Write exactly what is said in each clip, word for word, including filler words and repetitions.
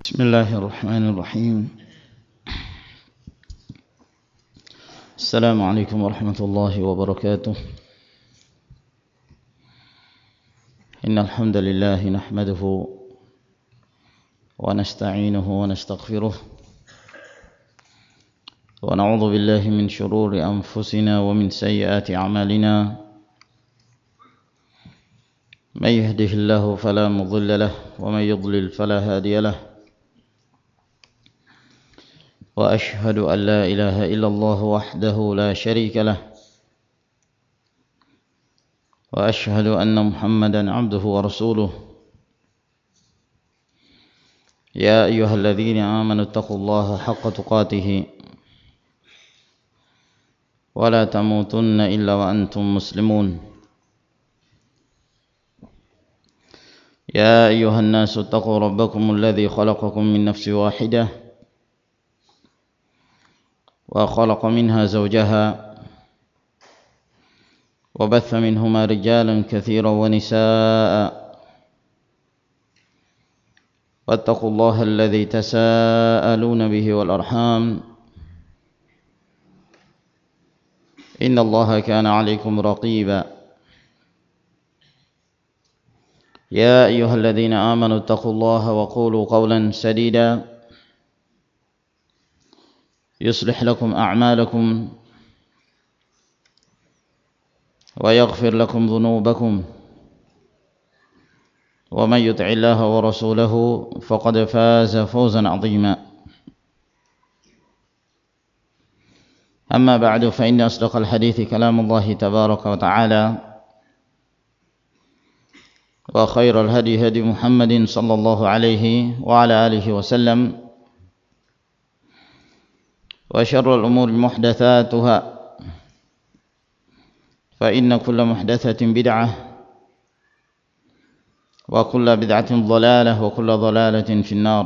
بسم الله الرحمن الرحيم. السلام عليكم ورحمة الله وبركاته. إن الحمد لله نحمده ونستعينه ونستغفره ونعوذ بالله من شرور أنفسنا ومن سيئات أعمالنا. من يهده الله فلا مضل له ومن يضلل فلا هادي له. وأشهد أن لا إله إلا الله وحده لا شريك له وأشهد أن محمدا عبده ورسوله. يا أيها الذين آمنوا اتقوا الله حق تقاته ولا تموتن إلا وأنتم مسلمون. يا أيها الناس اتقوا ربكم الذي خلقكم من نفس واحدة وخلق منها زوجها وبث منهما رجالا كثيرا ونساء واتقوا الله الذي تساءلون به والأرحام إن الله كان عليكم رقيبا. يا أيها الذين آمنوا اتقوا الله وقولوا قولا سديدا يصلح لكم أعمالكم ويغفر لكم ذنوبكم ومن يطع الله ورسوله فقد فاز فوزا عظيما. أما بعد فإن أصدق الحديث كلام الله تبارك وتعالى وخير الهدي هدي محمد صلى الله عليه وعلى آله وسلم وشر الأمور محدثاتها فإن كل محدثة بدعة وكل بدعة ضلالة وكل ضلالة في النار.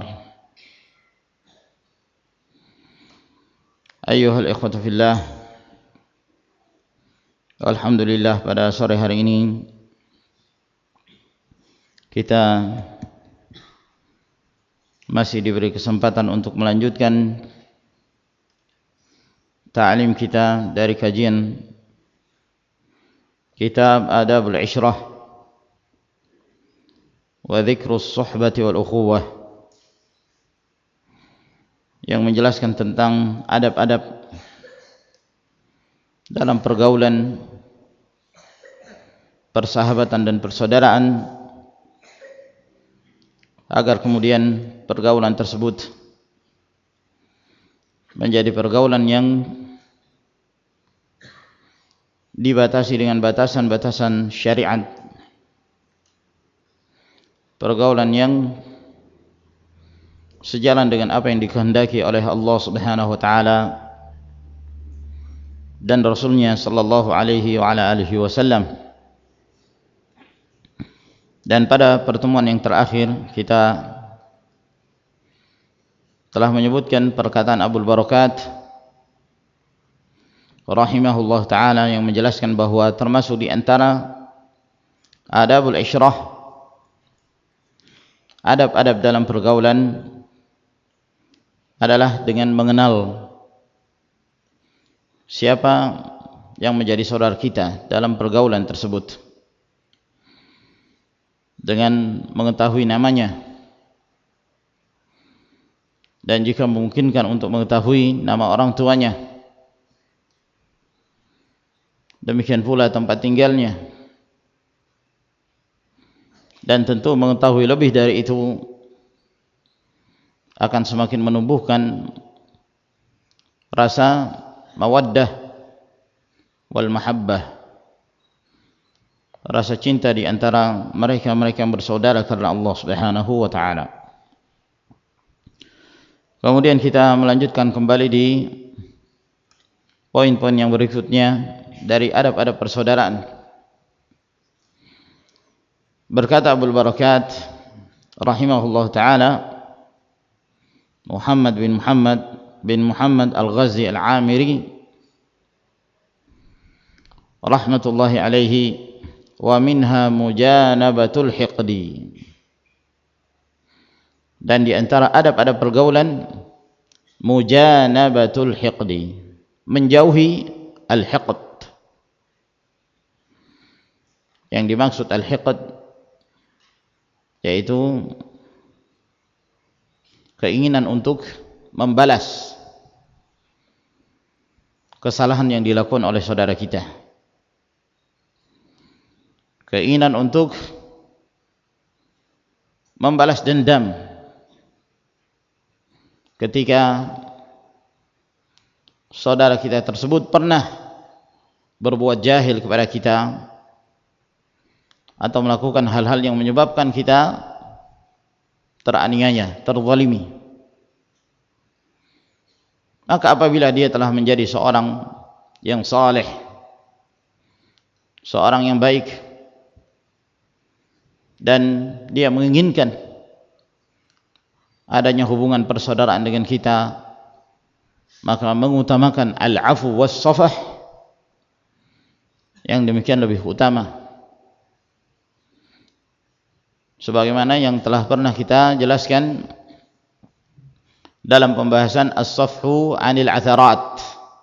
أيها الإخوة في الله, alhamdulillah pada sore hari ini kita masih diberi kesempatan untuk melanjutkan ta'lim kita dari kajian kitab Adabul Ishrah wa Dzikrus Suhbati wal Ukhuwah, yang menjelaskan tentang adab-adab dalam pergaulan, persahabatan dan persaudaraan, agar kemudian pergaulan tersebut menjadi pergaulan yang dibatasi dengan batasan-batasan syariat, pergaulan yang sejalan dengan apa yang dikehendaki oleh Allah Subhanahu wa taala dan Rasulnya sallallahu alaihi wa ala alihi wasallam. Dan pada pertemuan yang terakhir kita telah menyebutkan perkataan Abul Barakat rahimahullah ta'ala yang menjelaskan bahwa termasuk di antara adabul isyrah, adab-adab dalam pergaulan, adalah dengan mengenal siapa yang menjadi saudara kita dalam pergaulan tersebut, dengan mengetahui namanya, dan jika memungkinkan untuk mengetahui nama orang tuanya, demikian pula tempat tinggalnya, dan tentu mengetahui lebih dari itu akan semakin menumbuhkan rasa mawaddah wal mahabbah, rasa cinta di antara mereka-mereka yang bersaudara karena Allah Subhanahu wa taala. Kemudian kita melanjutkan kembali di poin-poin yang berikutnya dari adab-adab persaudaraan. Berkata Abul Barakat rahimahullah ta'ala, Muhammad bin Muhammad bin Muhammad Al-Ghazi Al-Amiri rahmatullahi alaihi, wa minha mujanabatul hiqdi, Dan di antara adab-adab pergaulan mujanabatul hiqdi, menjauhi al-hiqd. Yang dimaksud al-hiqd yaitu keinginan untuk membalas kesalahan yang dilakukan oleh saudara kita, keinginan untuk membalas dendam ketika saudara kita tersebut pernah berbuat jahil kepada kita atau melakukan hal-hal yang menyebabkan kita teraniaya, terzalimi. Maka apabila dia telah menjadi seorang yang saleh, seorang yang baik, dan dia menginginkan adanya hubungan persaudaraan dengan kita, maka mengutamakan al-afu was-safah, yang demikian lebih utama. Sebagaimana yang telah pernah kita jelaskan dalam pembahasan as-safhu 'anil atharat,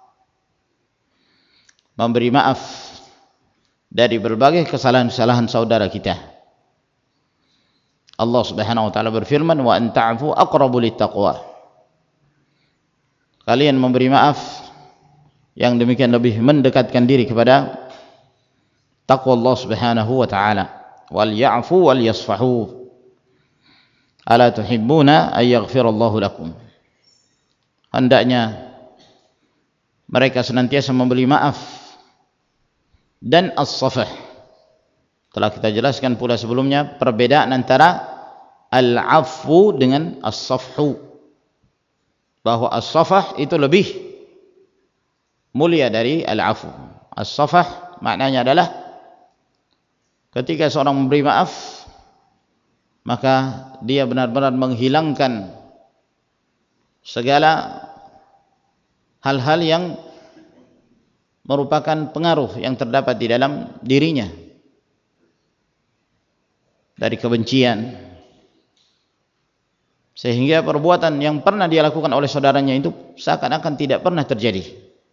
memberi maaf dari berbagai kesalahan-kesalahan saudara kita. Allah Subhanahu wa taala berfirman, wa an ta'fu aqrabu littaqwa. Kalian memberi maaf yang demikian lebih mendekatkan diri kepada takwa Allah Subhanahu wa taala. Wal ya'fu wal yasfahu, ala tuhibbuna ay yaghfirallahu lakum. Hendaknya mereka senantiasa memberi maaf dan as-safah. Telah kita jelaskan pula sebelumnya perbedaan antara al-'afwu dengan as-safhu, bahwa as-safah itu lebih mulia dari al-'afwu. As-safah maknanya adalah ketika seorang memberi maaf, maka dia benar-benar menghilangkan segala hal-hal yang merupakan pengaruh yang terdapat di dalam dirinya dari kebencian, sehingga perbuatan yang pernah dia lakukan oleh saudaranya itu seakan-akan tidak pernah terjadi.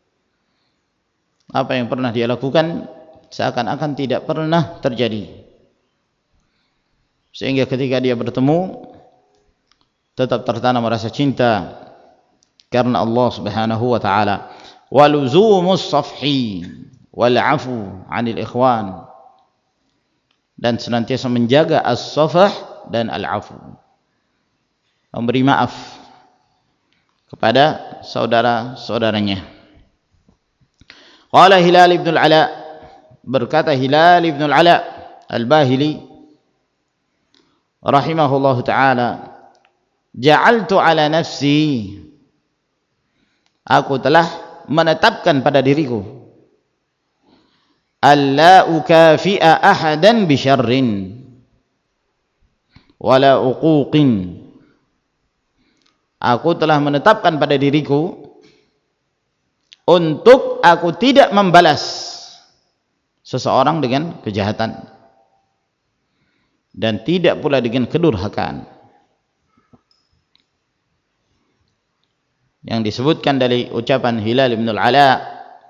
Apa yang pernah dia lakukan seakan-akan tidak pernah terjadi, sehingga ketika dia bertemu tetap tertanam rasa cinta karena Allah Subhanahu wa taala. Waluzumus safhi wal 'afu 'anil ikhwan, dan senantiasa menjaga as-safah dan al-'afu, memberi maaf kepada saudara-saudaranya. Qala Hilal ibn al-Ala, berkata Hilal ibn al-Ala al-Bahili rahimahullahu ta'ala, ja'altu ala nafsi, aku telah menetapkan pada diriku, alla ukafi'a ahadan bi syarrin wala uquqin, aku telah menetapkan pada diriku untuk aku tidak membalas seseorang dengan kejahatan dan tidak pula dengan kedurhakaan. Yang disebutkan dari ucapan Hilal bin al-Ala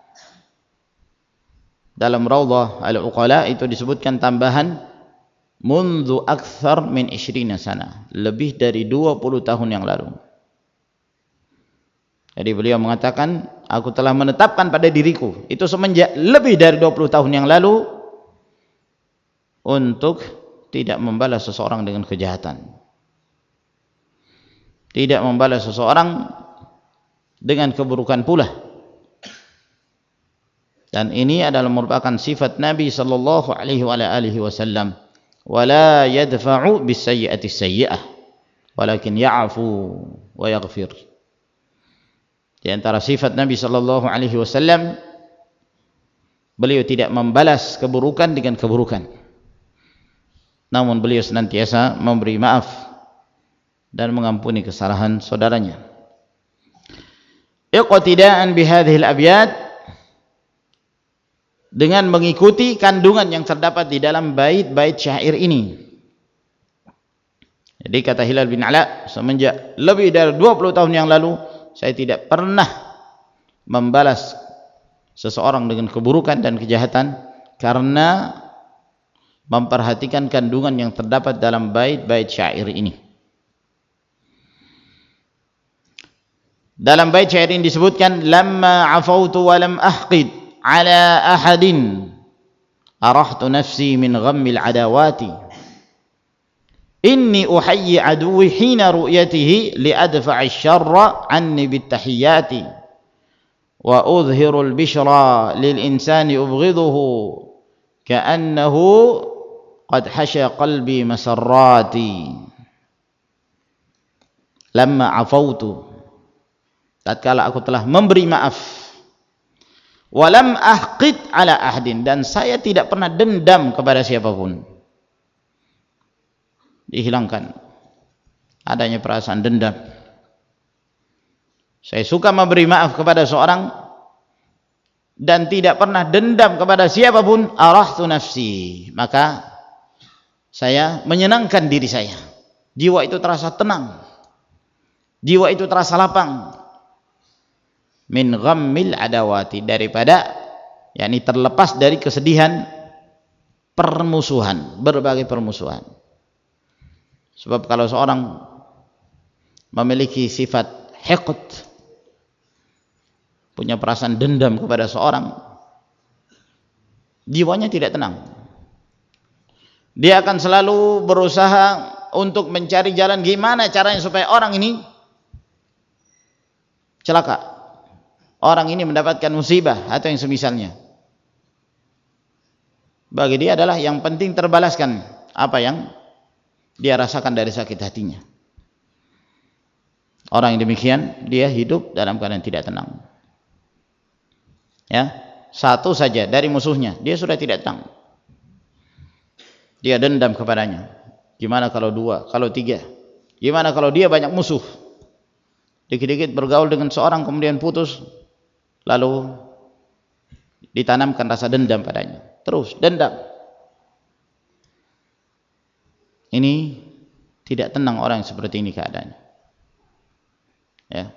dalam Raudhah al-Uqala itu disebutkan tambahan mundu akthar min ishrina sana, lebih dari dua puluh tahun yang lalu. Jadi beliau mengatakan, aku telah menetapkan pada diriku itu semenjak lebih dari dua puluh tahun yang lalu untuk tidak membalas seseorang dengan kejahatan, tidak membalas seseorang dengan keburukan pula. Dan ini adalah merupakan sifat Nabi sallallahu alaihi wa alihi wasallam, wala yadfa'u bis-sayyi'ati as-sayyi'ah walakin ya'fu wa yaghfir. Di antara sifat Nabi sallallahu alaihi wasallam, beliau tidak membalas keburukan dengan keburukan, namun beliau senantiasa memberi maaf dan mengampuni kesalahan saudaranya. Iqtidaan bihadhil abyad, dengan mengikuti kandungan yang terdapat di dalam bait-bait syair ini. Jadi kata Hilal bin Ala, semenjak lebih dari dua puluh tahun yang lalu saya tidak pernah membalas seseorang dengan keburukan dan kejahatan karena memperhatikan kandungan yang terdapat dalam bait-bait syair ini. Dalam bait syair ini disebutkan, lamma afautu wa lam ahqid ala ahadin arahtu nafsi min ghammil adawati inni uhayyi aduwi hina ru'yatihi liadfa'i syarra anni bittahiyyati wa udhiru al-bishra lil insani ubghiduhu ka'annahu qad hasya qalbi masarrati. Lamma afautu, tatkala aku telah memberi maaf, walam ahqid ala ahdin, dan saya tidak pernah dendam kepada siapapun. Dihilangkan adanya perasaan dendam. Saya suka memberi maaf kepada seorang dan tidak pernah dendam kepada siapapun. Arahtu nafsi, maka saya menyenangkan diri saya. Jiwa itu terasa tenang, jiwa itu terasa lapang. Min ghammil adawati, daripada yakni terlepas dari kesedihan permusuhan, berbagai permusuhan. Sebab kalau seorang memiliki sifat hiqd, punya perasaan dendam kepada seorang, jiwanya tidak tenang. Dia akan selalu berusaha untuk mencari jalan gimana caranya supaya orang ini celaka, orang ini mendapatkan musibah atau yang semisalnya. Bagi dia adalah yang penting terbalaskan apa yang dia rasakan dari sakit hatinya. Orang yang demikian dia hidup dalam keadaan tidak tenang. Ya, satu saja dari musuhnya dia sudah tidak tenang. Dia dendam kepadanya. Gimana kalau dua, kalau tiga? Gimana kalau dia banyak musuh? Dikit-dikit bergaul dengan seorang kemudian putus, lalu ditanamkan rasa dendam padanya. Terus dendam. Ini tidak tenang orang yang seperti ini keadaannya. Ya.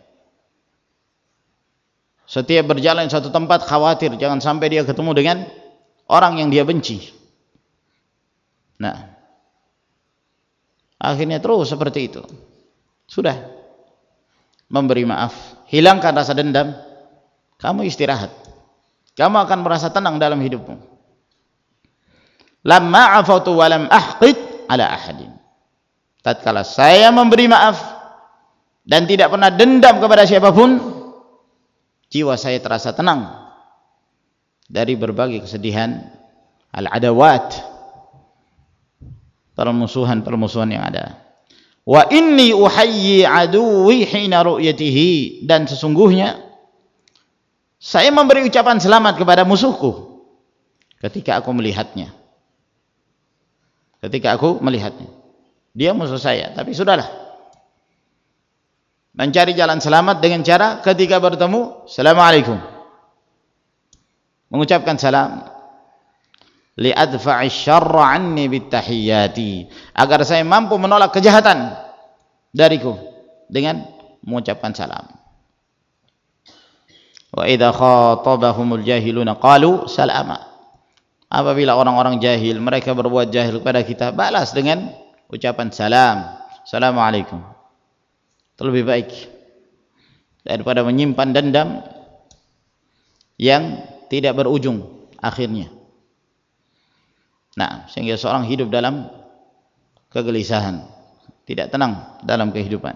Setiap berjalan satu tempat khawatir jangan sampai dia ketemu dengan orang yang dia benci. Nah, akhirnya terus seperti itu. Sudah memberi maaf, hilangkan rasa dendam, kamu istirahat. Kamu akan merasa tenang dalam hidupmu. Lamma afautu wa lam ahqid ala ahadin, tatkala saya memberi maaf dan tidak pernah dendam kepada siapapun, jiwa saya terasa tenang dari berbagai kesedihan al-adawat, permusuhan-permusuhan yang ada. Wa inni uhayyi aduwi hina ru'yatihi, dan sesungguhnya saya memberi ucapan selamat kepada musuhku ketika aku melihatnya. Ketika aku melihatnya, dia musuh saya, tapi sudahlah. Mencari jalan selamat dengan cara ketika bertemu, Assalamualaikum, mengucapkan salam. Li'adfa'i syarra anni bittahiyyati, agar saya mampu menolak kejahatan dariku dengan mengucapkan salam. Wa idza khatabahumul jahiluna qalu salama, apabila orang-orang jahil mereka berbuat jahil kepada kita, balas dengan ucapan salam, Assalamualaikum. Itu lebih baik daripada menyimpan dendam yang tidak berujung akhirnya. Nah, sehingga seorang hidup dalam kegelisahan, tidak tenang dalam kehidupan.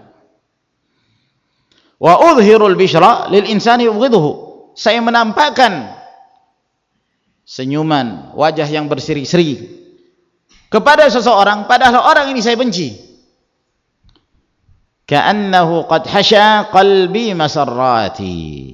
Wa udhirul bishra lil insani ubghiduhu, saya menampakkan senyuman, wajah yang berseri-seri kepada seseorang padahal orang ini saya benci. Ka'annahu qad hasya qalbi masarrati,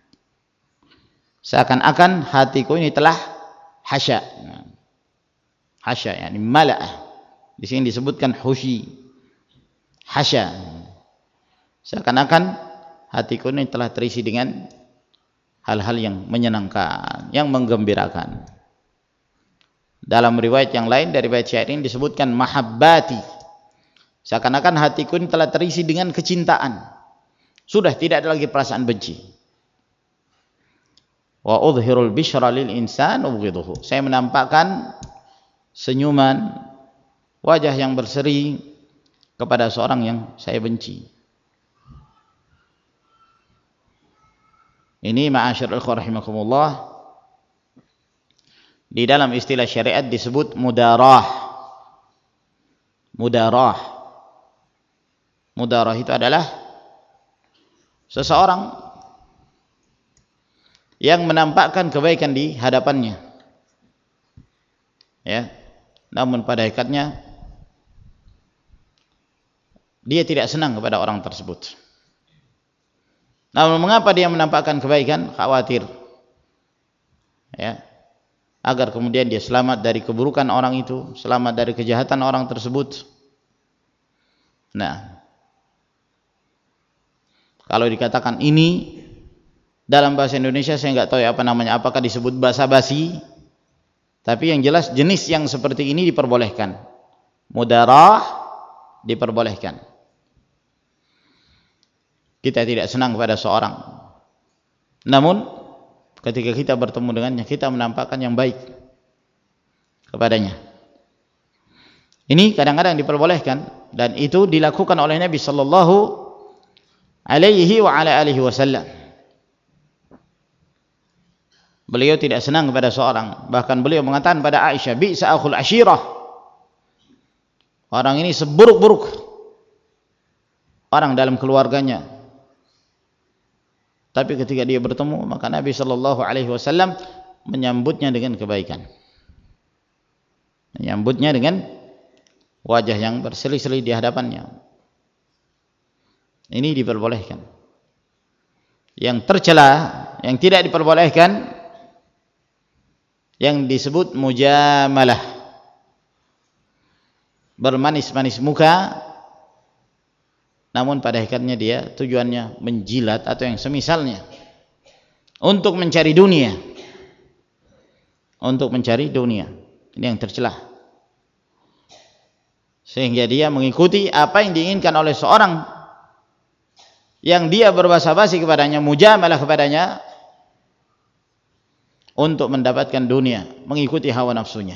seakan-akan hatiku ini telah hasya. Hasya yakni mala'ah. Di sini disebutkan hushi. Hasya. Seakan-akan hatiku ini telah terisi dengan hal-hal yang menyenangkan, yang menggembirakan. Dalam riwayat yang lain dari bait syair ini disebutkan mahabbati, Seakan-akan hatiku ini telah terisi dengan kecintaan. Sudah tidak ada lagi perasaan benci. Wa udhirul bishra lil insan ubghiduhu. Saya menampakkan senyuman, wajah yang berseri kepada seorang yang saya benci. Ini ma'asyiral ikhwah rahimakumullah, di dalam istilah syariat disebut mudarah. Mudarah. Mudarah itu adalah seseorang yang menampakkan kebaikan di hadapannya, ya, namun pada hakikatnya dia tidak senang kepada orang tersebut. Namun mengapa dia menampakkan kebaikan? Khawatir, ya, agar kemudian dia selamat dari keburukan orang itu, selamat dari kejahatan orang tersebut. Nah, kalau dikatakan ini dalam bahasa Indonesia, saya nggak tahu ya apa namanya, apakah disebut basa-basi, tapi yang jelas jenis yang seperti ini diperbolehkan. Mudarah diperbolehkan. Kita tidak senang kepada seorang, namun ketika kita bertemu dengannya, kita menampakkan yang baik kepadanya. Ini kadang-kadang diperbolehkan, dan itu dilakukan oleh Nabi sallallahu alaihi wa ala alihi wasallam. Beliau tidak senang kepada seorang, bahkan beliau mengatakan pada Aisyah, bi'sa akhul ashirah, orang ini seburuk-buruk orang dalam keluarganya. Tapi ketika dia bertemu, maka Nabi sallallahu alaihi wasallam menyambutnya dengan kebaikan, menyambutnya dengan wajah yang berseri-seri di hadapannya. Ini diperbolehkan. Yang tercela, yang tidak diperbolehkan, yang disebut mujamalah, bermanis-manis muka, namun pada hakikatnya dia tujuannya menjilat atau yang semisalnya, untuk mencari dunia, untuk mencari dunia. Ini yang tercela, sehingga dia mengikuti apa yang diinginkan oleh seorang yang dia berbasa-basi kepadanya, mujamalah kepadanya, untuk mendapatkan dunia, mengikuti hawa nafsunya.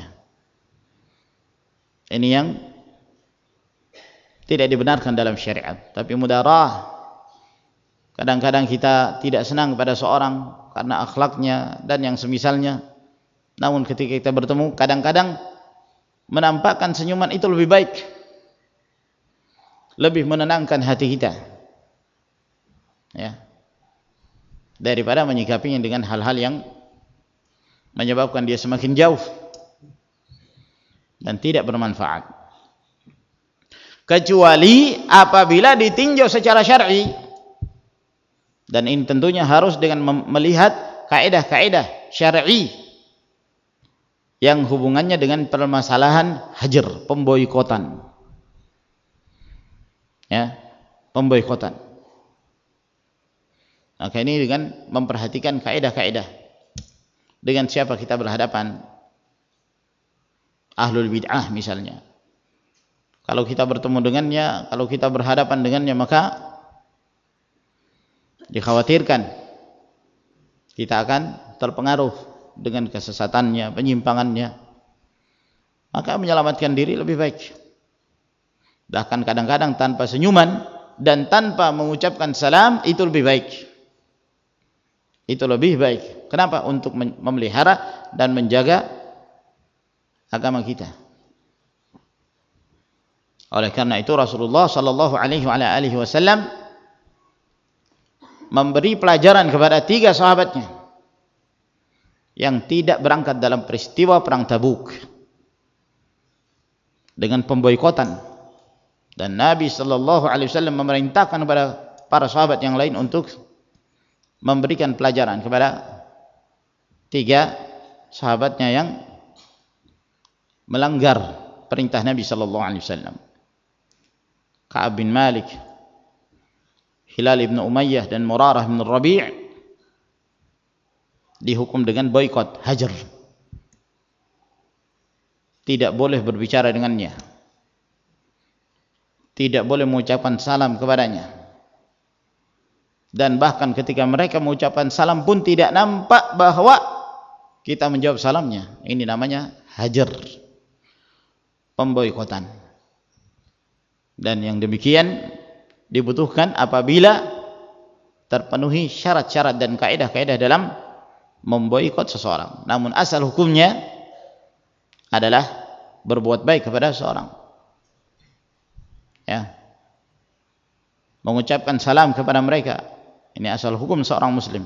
Ini yang tidak dibenarkan dalam syariat. Tapi mudarah, kadang-kadang kita tidak senang kepada seorang karena akhlaknya dan yang semisalnya, namun ketika kita bertemu, kadang-kadang menampakkan senyuman itu lebih baik, lebih menenangkan hati kita, ya, daripada menyikapinya dengan hal-hal yang menyebabkan dia semakin jauh dan tidak bermanfaat. Kecuali apabila ditinjau secara syar'i, dan ini tentunya harus dengan melihat kaidah-kaidah syar'i yang hubungannya dengan permasalahan hajar, pemboikotan, ya, pemboikotan. Maka ini dengan memperhatikan kaidah-kaidah, dengan siapa kita berhadapan, ahlul bid'ah misalnya. Kalau kita bertemu dengannya, kalau kita berhadapan dengannya, maka dikhawatirkan kita akan terpengaruh dengan kesesatannya, penyimpangannya. Maka menyelamatkan diri lebih baik. Bahkan kadang-kadang tanpa senyuman dan tanpa mengucapkan salam, itu lebih baik. Itu lebih baik. Kenapa? Untuk memelihara dan menjaga agama kita. Oleh karena itu Rasulullah sallallahu alaihi wasallam memberi pelajaran kepada tiga sahabatnya yang tidak berangkat dalam peristiwa perang Tabuk dengan pemboikotan, dan Nabi sallallahu alaihi wasallam memerintahkan kepada para sahabat yang lain untuk memberikan pelajaran kepada tiga sahabatnya yang melanggar perintah Nabi sallallahu alaihi wasallam. Ka'ab bin Malik, Hilal ibn Umayyah, dan Murarah bin Rabi' dihukum dengan boikot, hajar. Tidak boleh berbicara dengannya. tidak boleh mengucapkan salam kepadanya. Dan bahkan ketika mereka mengucapkan salam pun tidak nampak bahwa kita menjawab salamnya. Ini namanya hajar, pemboikotan. Dan yang demikian dibutuhkan apabila terpenuhi syarat-syarat dan kaidah-kaidah dalam memboikot seseorang. Namun asal hukumnya adalah berbuat baik kepada seseorang. Ya. Mengucapkan salam kepada mereka. Ini asal hukum seorang muslim.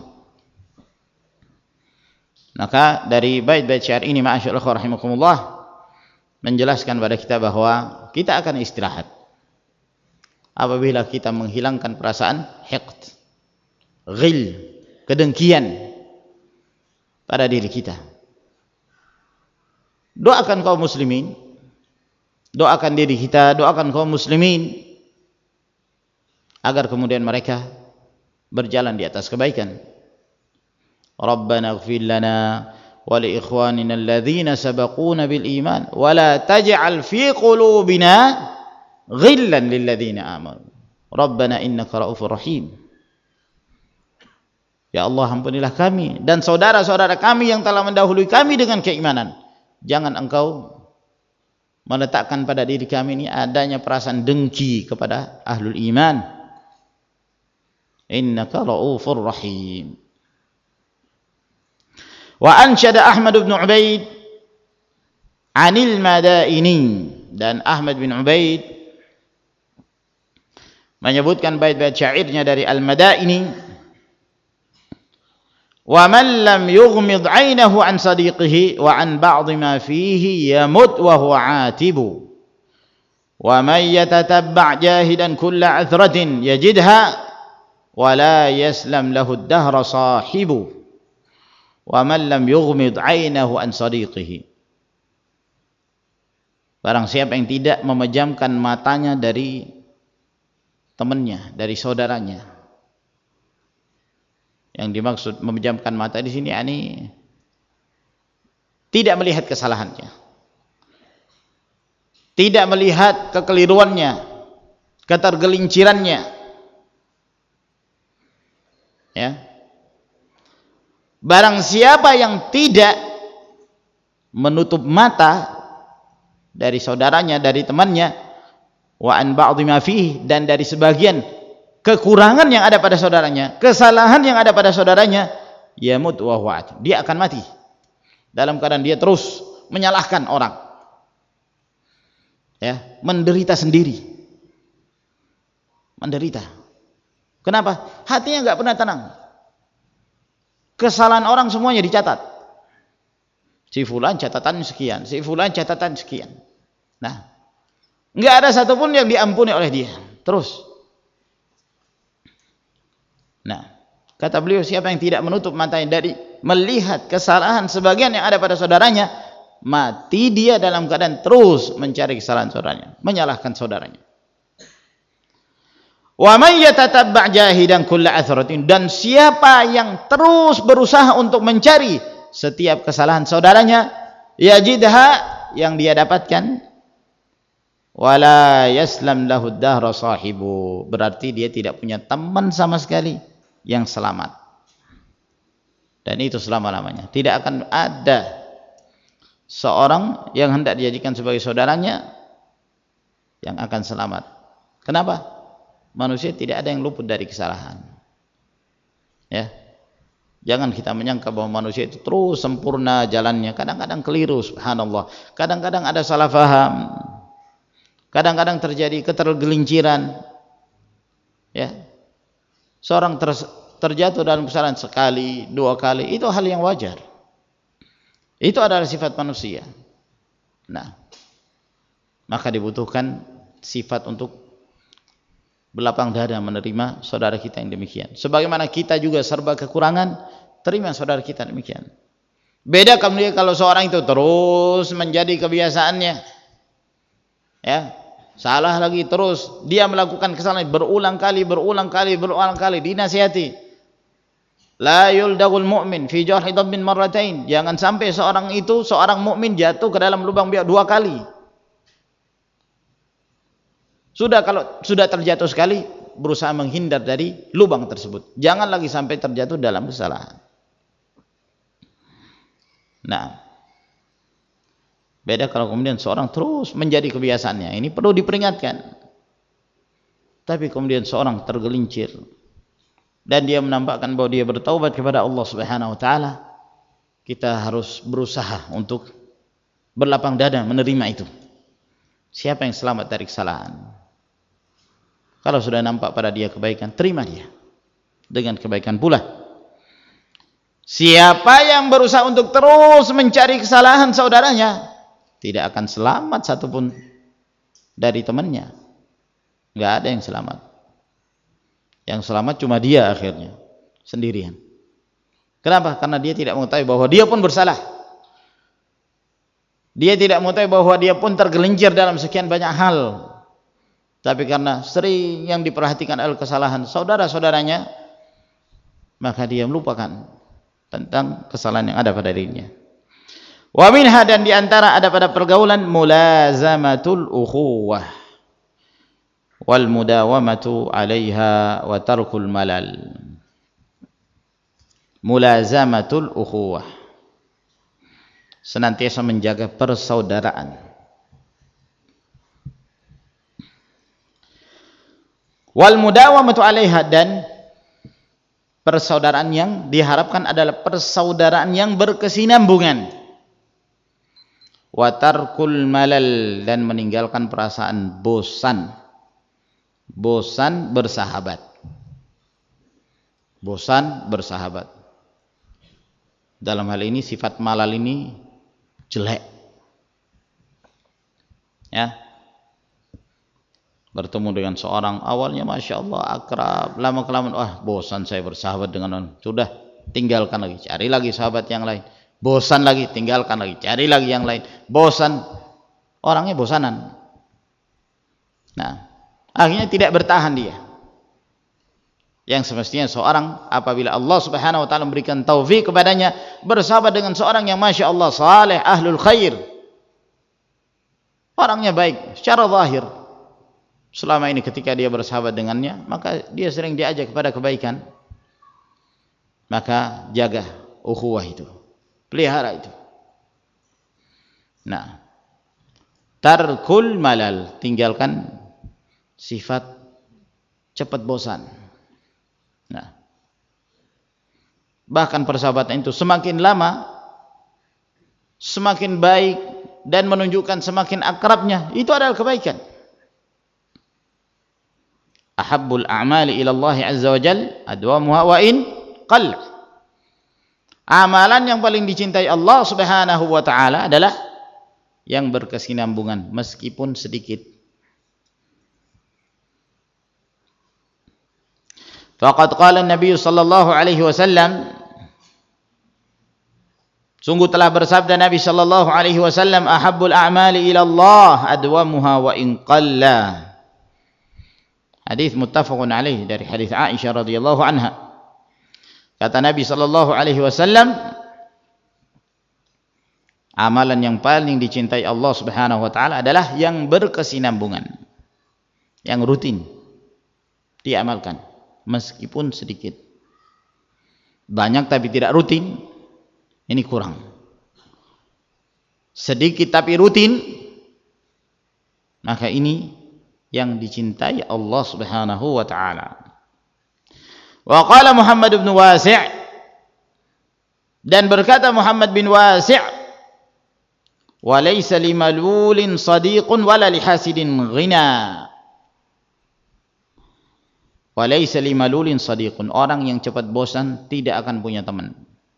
Maka dari bait-bait syair ini ma'asyiral ikhwah rahimakumullah menjelaskan pada kita bahwa kita akan istirahat apabila kita menghilangkan perasaan hiqd, ghil, kedengkian pada diri kita. Doakan kaum muslimin, doakan diri kita, doakan kaum muslimin agar kemudian mereka berjalan di atas kebaikan. Rabbana ighfir lana wa li ikhwanina alladhina sabaquna bil iman wa la taj'al fi qulubina ghillan lil ladzina amanu Rabbana innaka raufur rahim. Ya Allah, ampunilah kami dan saudara-saudara kami yang telah mendahului kami dengan keimanan. Jangan engkau meletakkan pada diri kami ini adanya perasaan dengki kepada ahlul iman. Innaka raufur rahim. Wa ansyada Ahmad bin Ubaid anil Madaini, dan Ahmad bin Ubaid menyebutkan bait-bait syairnya dari Al-Madaini. Wa man lam yughmid 'ainahu an sadiqihi wa an ba'd ma fihi yamut wa huwa 'atibu. Wa man yatatabba' jahidan kulla 'athratin yajidha wa la yaslam lahu ad-dahra sahibu. Wa man lam yughmid 'ainahu an sadiqihi. Barang siapa yang tidak memejamkan matanya dari temannya, dari saudaranya. Yang dimaksud memejamkan mata di sini yakni tidak melihat kesalahannya, tidak melihat kekeliruannya, ketergelincirannya. Ya. Barang siapa yang tidak menutup mata dari saudaranya, dari temannya, wa an ba'dhi ma fihi, dan dari sebagian kekurangan yang ada pada saudaranya, kesalahan yang ada pada saudaranya, yamut wa huwa, dia akan mati dalam keadaan dia terus menyalahkan orang, ya, menderita sendiri, menderita. Kenapa? Hatinya enggak pernah tenang. Kesalahan orang semuanya dicatat. Si fulan catatan sekian, si fulan catatan sekian. Nah, enggak ada satupun yang diampuni oleh dia. Terus. Nah, kata beliau, siapa yang tidak menutup matanya dari melihat kesalahan sebagian yang ada pada saudaranya, mati dia dalam keadaan terus mencari kesalahan saudaranya, menyalahkan saudaranya. Wa may yatatabba' jahidan kulla athratin, dan siapa yang terus berusaha untuk mencari setiap kesalahan saudaranya, yajidha, yang dia dapatkan, wala yaslam lahu ad-dahra sahibu, berarti dia tidak punya teman sama sekali yang selamat. Dan itu selama-lamanya tidak akan ada seorang yang hendak dijadikan sebagai saudaranya yang akan selamat. Kenapa? Manusia tidak ada yang luput dari kesalahan. Ya. Jangan kita menyangka bahwa manusia itu terus sempurna jalannya. Kadang-kadang keliru, subhanallah. Kadang-kadang ada salah faham. Kadang-kadang terjadi ketergelinciran. Ya. Seorang ter, terjatuh dalam kesalahan sekali, dua kali, itu hal yang wajar. Itu adalah sifat manusia. Nah, maka dibutuhkan sifat untuk berlapang dada menerima saudara kita yang demikian. Sebagaimana kita juga serba kekurangan, terima saudara kita demikian. Beda kemudian kalau seorang itu terus menjadi kebiasaannya, ya, salah lagi terus, dia melakukan kesalahan berulang kali, berulang kali, berulang kali, dinasihati. La yuldagul mu'min fi jahri dhabbin marratain. Jangan sampai seorang itu, seorang mukmin jatuh ke dalam lubang biak dua kali. Sudah kalau sudah terjatuh sekali, berusaha menghindar dari lubang tersebut. Jangan lagi sampai terjatuh dalam kesalahan. Nah, beda kalau kemudian seorang terus menjadi kebiasaannya. Ini perlu diperingatkan. Tapi kemudian seorang tergelincir dan dia menampakkan bahwa dia bertaubat kepada Allah Subhanahu wa taala, kita harus berusaha untuk berlapang dada menerima itu. Siapa yang selamat dari kesalahan? Kalau sudah nampak pada dia kebaikan, terima dia dengan kebaikan pula. Siapa yang berusaha untuk terus mencari kesalahan saudaranya, tidak akan selamat satupun dari temannya. Nggak ada yang selamat. Yang selamat cuma dia akhirnya, sendirian. Kenapa? Karena dia tidak mengetahui bahwa dia pun bersalah. Dia tidak mengetahui bahwa dia pun tergelincir dalam sekian banyak hal. Tapi karena sering yang diperhatikan adalah kesalahan saudara-saudaranya, maka dia melupakan tentang kesalahan yang ada pada dirinya. Wa minha, dan diantara ada pada pergaulan, mulazamatul ukhuwah wal mudawamatu 'alaiha wa tarkul malal. Mulazamatul ukhuwah, senantiasa menjaga persaudaraan. Wal mudawamatu 'alaiha, dan persaudaraan yang diharapkan adalah persaudaraan yang berkesinambungan. Wa tarkul malal, dan meninggalkan perasaan bosan. Bosan bersahabat. Bosan bersahabat. Dalam hal ini sifat malal ini jelek. Ya. Bertemu dengan seorang, awalnya Masya Allah akrab, lama-kelamaan, wah bosan saya bersahabat dengan orang. Sudah, tinggalkan lagi, cari lagi sahabat yang lain. Bosan lagi, tinggalkan lagi, cari lagi yang lain. Bosan, orangnya bosanan. Nah, akhirnya tidak bertahan dia. Yang semestinya seorang apabila Allah Subhanahu wa taala memberikan taufik kepadanya bersahabat dengan seorang yang Masya Allah saleh, ahlul khair, orangnya baik secara zahir. Selama ini ketika dia bersahabat dengannya, maka dia sering diajak kepada kebaikan. Maka jaga ukhuwah itu, pelihara itu. Nah, tarkul malal, tinggalkan sifat cepat bosan. Nah, bahkan persahabatan itu semakin lama semakin baik dan menunjukkan semakin akrabnya, itu adalah kebaikan. Ahabbul a'mali ila Allah azza wa jal adwamuha wa in qall. Amalan yang paling dicintai Allah Subhanahu wa taala adalah yang berkesinambungan meskipun sedikit. Faqad qala an-nabiy sallallahu alaihi wasallam, sungguh telah bersabda Nabi sallallahu alaihi wasallam, ahabbul a'mali ila Allah adwamuha wa in qalla. Hadis muttafaqun alaih dari hadis Aisyah radhiyallahu anha. Kata Nabi sallallahu alaihi wasallam, amalan yang paling dicintai Allah Subhanahu wa taala adalah yang berkesinambungan, yang rutin diamalkan meskipun sedikit. Banyak tapi tidak rutin, ini kurang. Sedikit tapi rutin, maka ini yang dicintai Allah Subhanahu wa taala. Wa qala Muhammad bin Wasi', dan berkata Muhammad bin Wasi', wa laysa limalulin sadiqun wala lihasidin ghina. Wa laysa limalulin sadiqun, orang yang cepat bosan tidak akan punya teman.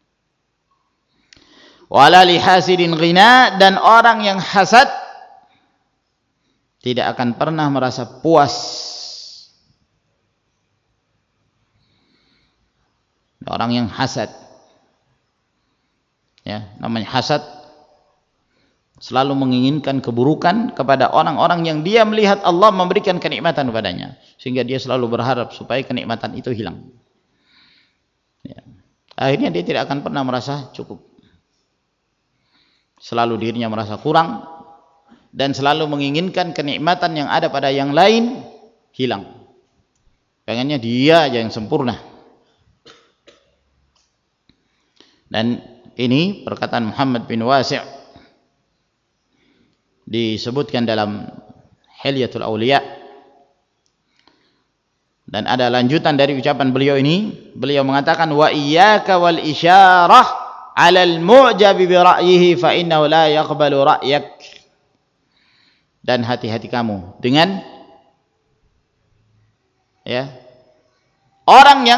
Wala lihasidin ghina, dan orang yang hasad tidak akan pernah merasa puas. Orang yang hasad, ya, namanya hasad, selalu menginginkan keburukan kepada orang-orang yang dia melihat Allah memberikan kenikmatan kepadanya, sehingga dia selalu berharap supaya kenikmatan itu hilang. Ya. Akhirnya dia tidak akan pernah merasa cukup. Selalu dirinya merasa kurang, dan selalu menginginkan kenikmatan yang ada pada yang lain hilang. Pengennya dia aja yang sempurna. Dan ini perkataan Muhammad bin Wasi' disebutkan dalam Hilyatul Awliya, dan ada lanjutan dari ucapan beliau ini. Beliau mengatakan, wa iyyaka wal isyarah 'alal mu'jabi bi ra'yihi fa innahu la yaqbalu ra'yak. Dan hati-hati kamu dengan ya orang yang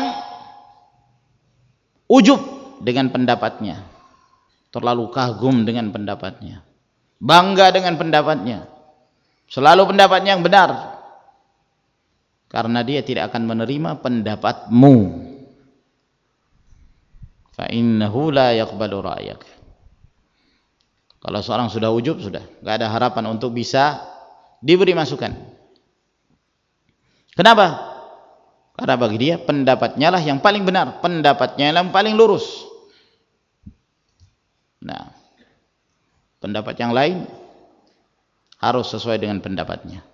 ujub dengan pendapatnya, terlalu kagum dengan pendapatnya, bangga dengan pendapatnya, selalu pendapatnya yang benar, karena dia tidak akan menerima pendapatmu. Fa innahu la yaqbalu ra'yak. Kalau seorang sudah ujub, sudah enggak ada harapan untuk bisa diberi masukan. Kenapa? Karena bagi dia pendapatnya lah yang paling benar, pendapatnya yang paling lurus. Nah, pendapat yang lain harus sesuai dengan pendapatnya.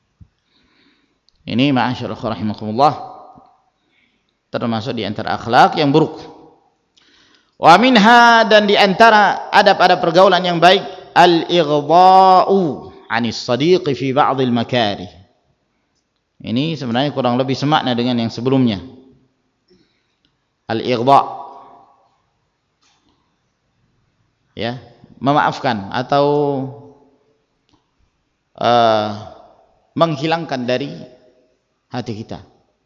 Ini ma'asyiral rahimakumullah, termasuk di antara akhlak yang buruk. Wa minha, dan di antara adab-adab pergaulan yang baik, al-ighdha'u 'anis sadiqi fi ba'dil makarih. Ini sebenarnya kurang lebih semakna dengan yang sebelumnya. Al-ighdha', ya, memaafkan atau uh, menghilangkan dari hati kita,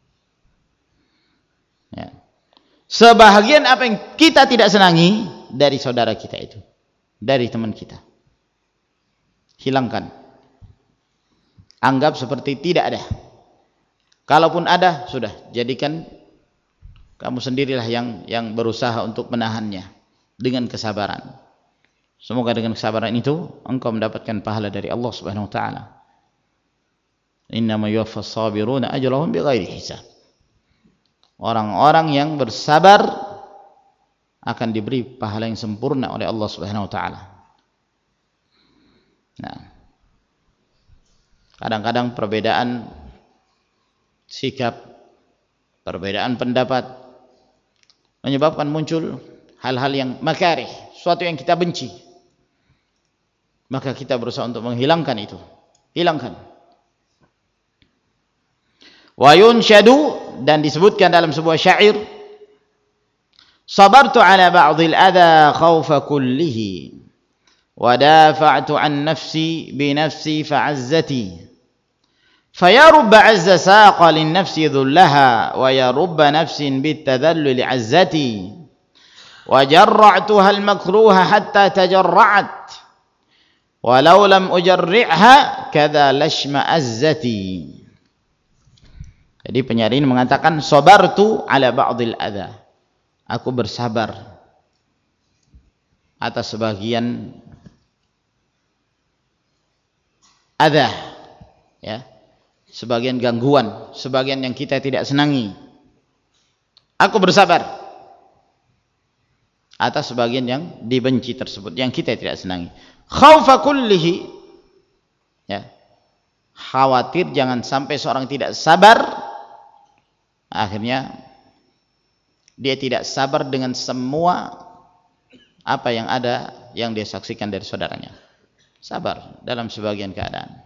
ya, sebahagian apa yang kita tidak senangi dari saudara kita itu, dari teman kita, hilangkan, anggap seperti tidak ada. Kalaupun ada, sudah, jadikan kamu sendirilah yang yang berusaha untuk menahannya dengan kesabaran. Semoga dengan kesabaran itu engkau mendapatkan pahala dari Allah Subhanahu wa taala. Innama yuwaffas sabiruna ajrahum bighairi hisab. Orang-orang yang bersabar akan diberi pahala yang sempurna oleh Allah Subhanahu wa taala. Nah, kadang-kadang perbedaan sikap, perbedaan pendapat menyebabkan muncul hal-hal yang makarih, sesuatu yang kita benci. Maka kita berusaha untuk menghilangkan itu. Hilangkan. Wa yunshadu, dan disebutkan dalam sebuah syair, sabartu ala ba'dil adha khawfa kullihi wa dafa'tu an nafsi bi nafsi fa'azzati faya rubba azza saqa lin nafsi dhullaha wa ya rubba nafsin bit tadhalluli azzati wa jarra'tuha al makruha hatta tajarra'at walau lam ujarri'ha kadza lashma azzati. Jadi penyair ini mengatakan, sabartu ala ba'dil adha, aku bersabar atas sebagian adha, ya, sebagian gangguan, sebagian yang kita tidak senangi. Aku bersabar atas sebagian yang dibenci tersebut, yang kita tidak senangi. Khaufa kullihi, ya, khawatir jangan sampai seorang tidak sabar, akhirnya dia tidak sabar dengan semua apa yang ada yang dia saksikan dari saudaranya. Sabar dalam sebagian keadaan.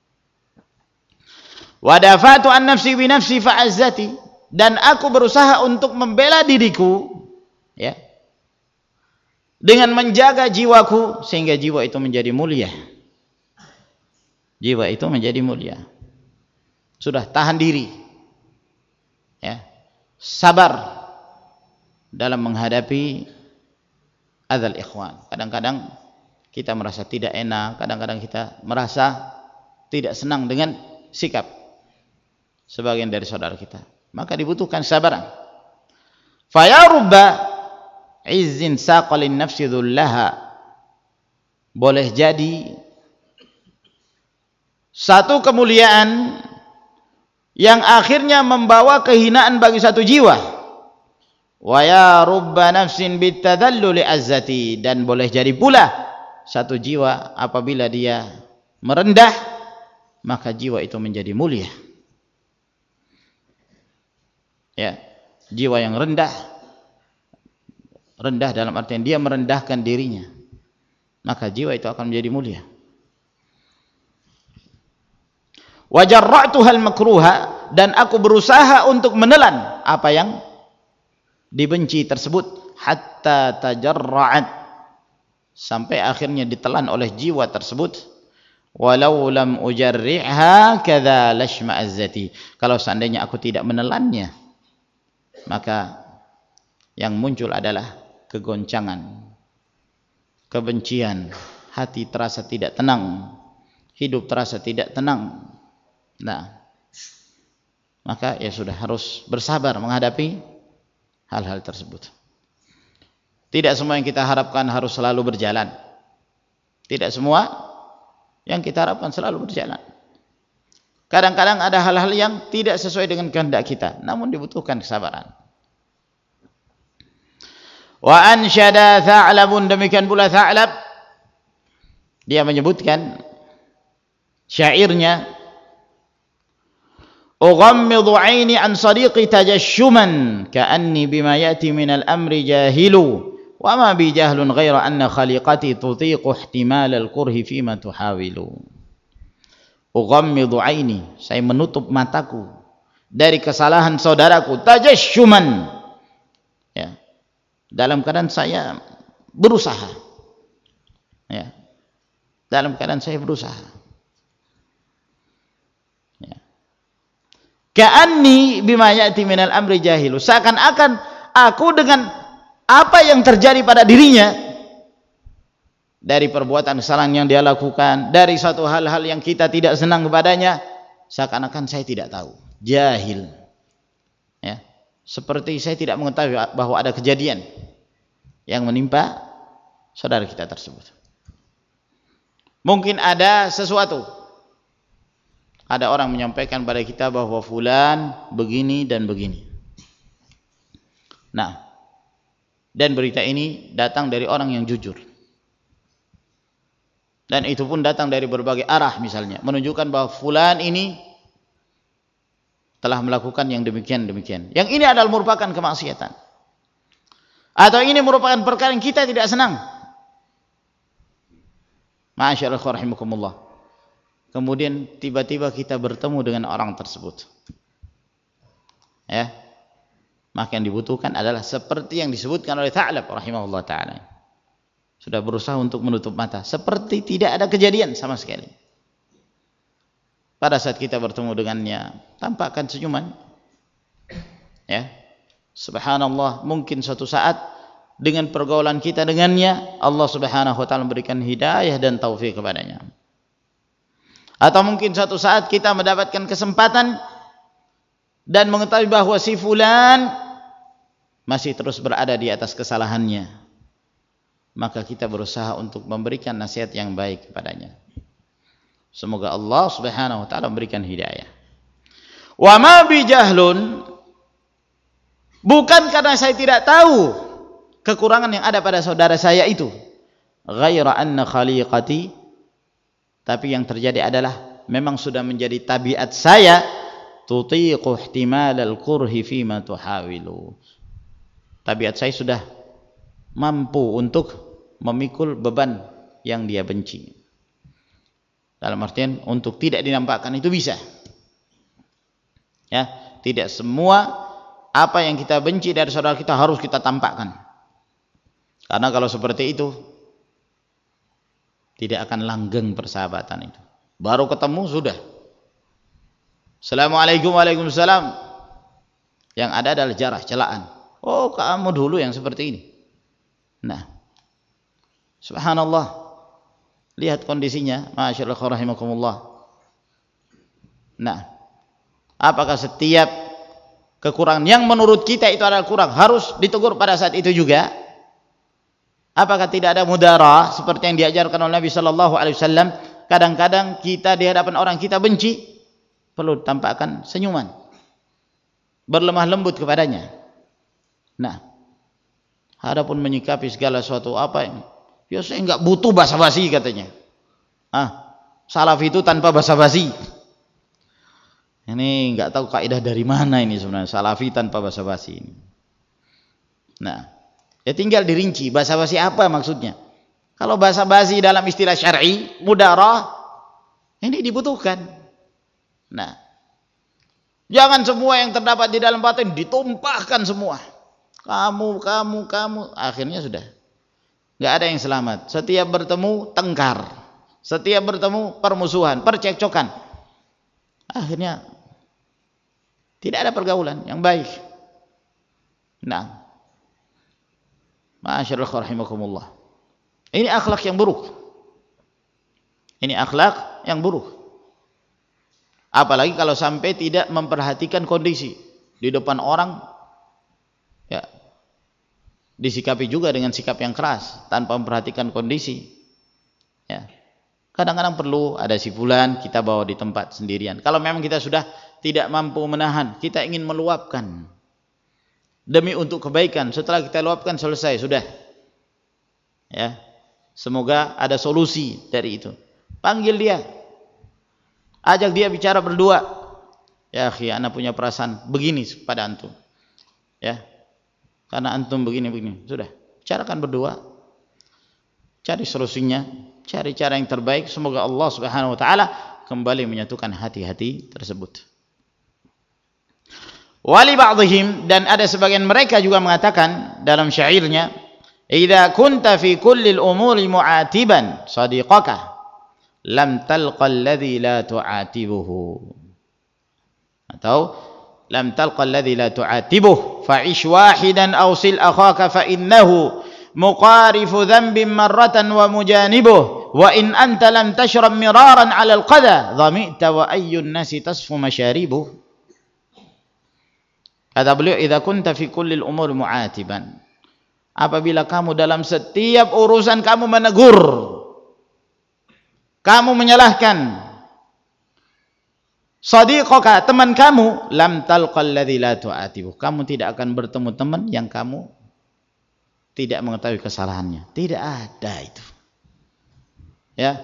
Wa dafa'tu an nafsi bi nafsi fa'azzati, dan aku berusaha untuk membela diriku, ya, dengan menjaga jiwaku sehingga jiwa itu menjadi mulia. Jiwa itu menjadi mulia. Sudah tahan diri, ya, sabar dalam menghadapi adzal ikhwan. Kadang-kadang kita merasa tidak enak, kadang-kadang kita merasa tidak senang dengan sikap sebagian dari saudara kita, maka dibutuhkan sabaran. Faya rubba izzin saqalin nafsi dhullaha, boleh jadi satu kemuliaan yang akhirnya membawa kehinaan bagi satu jiwa. Wa ya rubba nafsin bitadalluli azzati, dan boleh jadi pula satu jiwa apabila dia merendah, maka jiwa itu menjadi mulia. Ya, jiwa yang rendah, rendah dalam artian dia merendahkan dirinya, maka jiwa itu akan menjadi mulia. Wa jarra'tuhal makruha, dan aku berusaha untuk menelan apa yang dibenci tersebut, hatta tajarra'at, sampai akhirnya ditelan oleh jiwa tersebut. Walau lam ujarri'ha kadza lashma'azzati, kalau seandainya aku tidak menelannya, maka yang muncul adalah kegoncangan, kebencian, hati terasa tidak tenang, hidup terasa tidak tenang. Nah, maka ya sudah, harus bersabar menghadapi hal-hal tersebut. Tidak semua yang kita harapkan harus selalu berjalan. Tidak semua yang kita harapkan selalu berjalan. Kadang-kadang ada hal-hal yang tidak sesuai dengan kehendak kita, namun dibutuhkan kesabaran. Wa ansyada Tha'labun, demikian pula Tha'lab, dia menyebutkan syairnya, Ughammidu 'aini an sadiqi tajashuman ka'anni bima ya'ti minal amri jahilu wa ma bi jahlun ghaira anna khaliqati tutiqu ihtimal al-kurhi fima tuhawilu. Ughammidu 'aini, saya menutup mataku dari kesalahan saudaraku, tajashuman, ya, dalam keadaan saya berusaha, ya, dalam keadaan saya berusaha. Ka'anni bima ya'ti minal amri jahilu, seakan-akan aku dengan apa yang terjadi pada dirinya dari perbuatan kesalahan yang dia lakukan, dari satu hal-hal yang kita tidak senang kepadanya, seakan-akan saya tidak tahu, jahil, ya, seperti saya tidak mengetahui bahwa ada kejadian yang menimpa saudara kita tersebut. Mungkin ada sesuatu, ada orang menyampaikan pada kita bahwa fulan begini dan begini. Nah, dan berita ini datang dari orang yang jujur. Dan itu pun datang dari berbagai arah misalnya, menunjukkan bahwa fulan ini telah melakukan yang demikian-demikian. Yang ini adalah merupakan kemaksiatan. Atau ini merupakan perkara yang kita tidak senang. Masyaallah rahimakumullah. Kemudian tiba-tiba kita bertemu dengan orang tersebut, ya, maka yang dibutuhkan adalah seperti yang disebutkan oleh Tha'lab rahimahullah ta'ala, sudah berusaha untuk menutup mata seperti tidak ada kejadian sama sekali. Pada saat kita bertemu dengannya, tampakkan senyuman, ya, subhanallah, mungkin suatu saat dengan pergaulan kita dengannya, Allah subhanahu wa ta'ala memberikan hidayah dan taufik kepadanya. Atau mungkin suatu saat kita mendapatkan kesempatan dan mengetahui bahwa si fulan masih terus berada di atas kesalahannya, maka kita berusaha untuk memberikan nasihat yang baik kepadanya. Semoga Allah subhanahu wa ta'ala memberikan hidayah. Wa ma bi jahlun, bukan karena saya tidak tahu kekurangan yang ada pada saudara saya itu, ghaira anna khaliqati, tapi yang terjadi adalah memang sudah menjadi tabiat saya, tutiqu ihtimal al-kurhi fima tuhawilu, tabiat saya sudah mampu untuk memikul beban yang dia benci. Dalam artian untuk tidak dinampakkan itu bisa, ya, tidak semua apa yang kita benci dari saudara kita harus kita tampakkan, karena kalau seperti itu tidak akan langgeng persahabatan itu. Baru ketemu sudah Assalamualaikum, waalaikumsalam, yang ada adalah jarah, celaan. Oh, kamu dulu yang seperti ini. Nah, subhanallah, lihat kondisinya, masyaallah rahimakumullah. Nah, apakah setiap kekurangan yang menurut kita itu adalah kurang harus ditegur pada saat itu juga? Apakah tidak ada mudarah seperti yang diajarkan oleh Nabi sallallahu alaihi wasallam? Kadang-kadang kita di hadapan orang kita benci, perlu tampakkan senyuman, berlemah lembut kepadanya. Nah, adapun menyikapi segala sesuatu apa yang ya saya enggak butuh basa-basi katanya. Ah, Salafi itu tanpa basa-basi. Ini nggak tahu kaidah dari mana ini sebenarnya, salafi tanpa basa-basi ini. Nah, ya tinggal dirinci basa-basi apa maksudnya. Kalau basa-basi dalam istilah syar'i, mudarah, ini dibutuhkan. Nah, jangan semua yang terdapat di dalam batin ditumpahkan semua. Kamu, kamu, kamu, akhirnya sudah nggak ada yang selamat. Setiap bertemu tengkar, setiap bertemu permusuhan, percekcokan. Akhirnya tidak ada pergaulan yang baik. Nah, ma'asyiral rahimakumullah. Ini akhlak yang buruk. Ini akhlak yang buruk. Apalagi kalau sampai tidak memperhatikan kondisi di depan orang, ya disikapi juga dengan sikap yang keras tanpa memperhatikan kondisi. Ya, kadang-kadang perlu ada si fulan kita bawa di tempat sendirian. Kalau memang kita sudah tidak mampu menahan, kita ingin meluapkan demi untuk kebaikan. Setelah kita luapkan selesai sudah. Ya, semoga ada solusi dari itu. Panggil dia, ajak dia bicara berdua. Ya, akhi, ana punya perasaan begini pada antum. Ya, karena antum begini-begini. Sudah, bicarakan berdua. Cari solusinya, cari cara yang terbaik. Semoga Allah Subhanahu wa taala kembali menyatukan hati-hati tersebut. Wali ba'dihim, dan ada sebagian mereka juga mengatakan dalam syairnya, idza kunta fi kulli al-umuri mu'atiban sadiqaka lam talqa alladhi la tu'atibuhu, atau lam talqa alladhi la tu'atibuhu fa'ish wahidan aw sil akhaka fa innahu muqarifu dhanbin marratan wa mujanibuhu wa in anta lam tashrab miraran 'ala al-qadha dhami'ta wa ayyun nasi tasfu masharibuhu. Kata beliau, idza kunta fi kullil umur mu'atiban, apabila kamu dalam setiap urusan kamu menegur, kamu menyalahkan sadiqaka, teman kamu, lam talqal ladzi la tu'atibu, kamu tidak akan bertemu teman yang kamu tidak mengetahui kesalahannya. Tidak ada itu. Ya.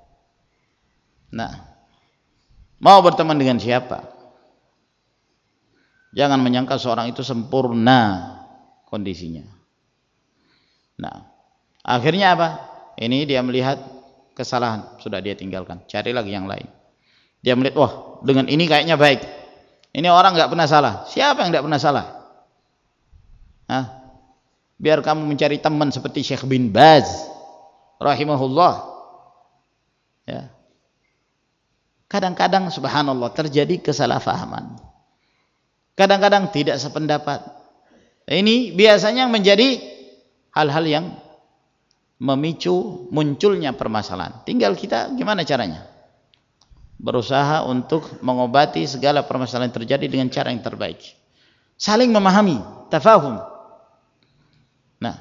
Nah, mau berteman dengan siapa? Jangan menyangka seorang itu sempurna kondisinya. Nah, akhirnya apa? Ini dia melihat kesalahan, sudah dia tinggalkan, cari lagi yang lain. Dia melihat, wah, dengan ini kayaknya baik. Ini orang nggak pernah salah. Siapa yang nggak pernah salah? Hah? Biar kamu mencari teman seperti Syekh bin Baz rahimahullah. Ya. Kadang-kadang subhanallah terjadi kesalahpahaman. Kadang-kadang tidak sependapat. Ini biasanya menjadi hal-hal yang memicu munculnya permasalahan. Tinggal kita gimana caranya? Berusaha untuk mengobati segala permasalahan yang terjadi dengan cara yang terbaik. Saling memahami, tafahum. Nah,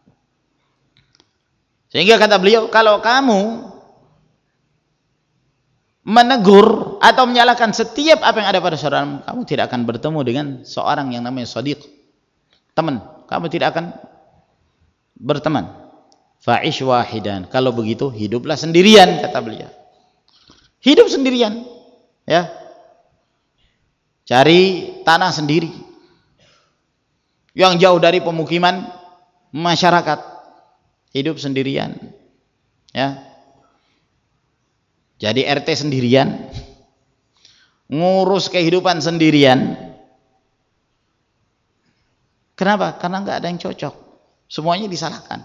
sehingga kata beliau, kalau kamu menegur atau menyalahkan setiap apa yang ada pada saudaramu, kamu tidak akan bertemu dengan seorang yang namanya shadiq, teman. Kamu tidak akan berteman. Fa'ish wahidan, kalau begitu hiduplah sendirian, kata beliau. Hidup sendirian, ya. Cari tanah sendiri yang jauh dari pemukiman masyarakat, hidup sendirian, ya. Jadi R T sendirian, ngurus kehidupan sendirian. Kenapa? Karena nggak ada yang cocok, semuanya disalahkan.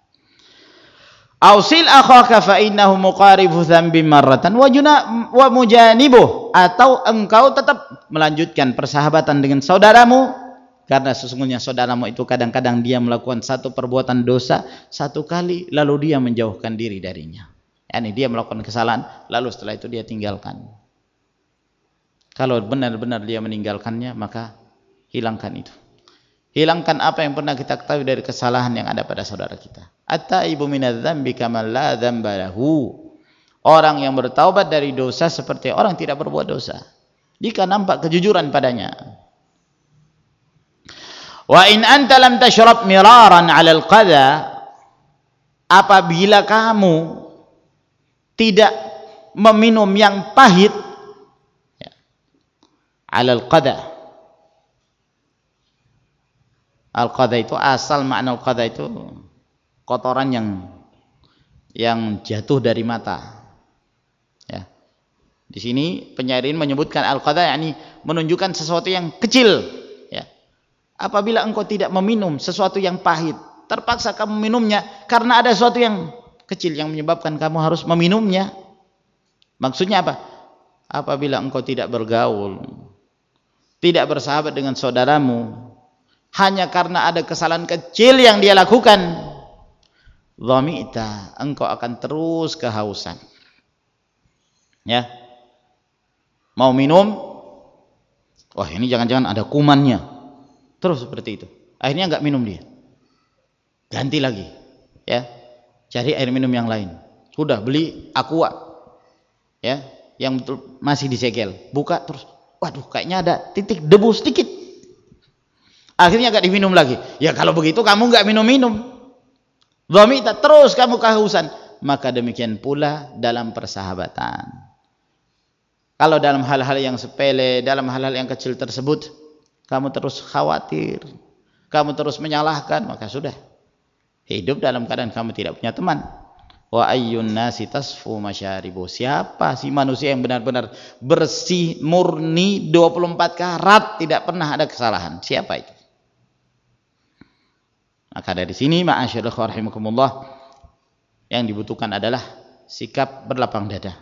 Ausil akhaka fa innahu muqaribu dzambin marratan wa juna wa mujanibuh, atau engkau tetap melanjutkan persahabatan dengan saudaramu, karena sesungguhnya saudaramu itu kadang-kadang dia melakukan satu perbuatan dosa satu kali lalu dia menjauhkan diri darinya. Yani dia melakukan kesalahan lalu setelah itu dia tinggalkan. Kalau benar-benar dia meninggalkannya, maka hilangkan itu. Hilangkan apa yang pernah kita ketahui dari kesalahan yang ada pada saudara kita. At-taibu minadz-dzambi kaman la dzamba lahu. Orang yang bertaubat dari dosa seperti orang tidak berbuat dosa, jika nampak kejujuran padanya. Wa in anta lam tashrab miraran 'alal qadha, apabila kamu tidak meminum yang pahit, ya, alal qada. Al-qada itu asal makna al-qada itu kotoran yang yang jatuh dari mata. Ya. Di sini penyair ini menyebutkan al-qada, yakni menunjukkan sesuatu yang kecil. Ya. Apabila engkau tidak meminum sesuatu yang pahit, terpaksa kamu minumnya karena ada sesuatu yang kecil yang menyebabkan kamu harus meminumnya. Maksudnya apa? Apabila engkau tidak bergaul, tidak bersahabat dengan saudaramu, hanya karena ada kesalahan kecil yang dia lakukan, dhamita, engkau akan terus kehausan. Ya. Mau minum, wah ini jangan-jangan ada kumannya. Terus seperti itu. Akhirnya enggak minum dia. Ganti lagi. Ya. Cari air minum yang lain. Sudah beli Aqua. Ya, yang betul masih disegel. Buka terus, waduh kayaknya ada titik debu sedikit. Akhirnya enggak diminum lagi. Ya kalau begitu kamu enggak minum-minum. Dhamita, terus kamu kehausan. Maka demikian pula dalam persahabatan. Kalau dalam hal-hal yang sepele, dalam hal-hal yang kecil tersebut, kamu terus khawatir, kamu terus menyalahkan, maka sudah. Hidup dalam keadaan kamu tidak punya teman. Wa ayyun nasi tasfu masyaribu. Siapa sih manusia yang benar-benar bersih, murni, dua puluh empat karat, tidak pernah ada kesalahan? Siapa itu? Maka dari sini ma'asyiral rahimakumullah, yang dibutuhkan adalah sikap berlapang dada.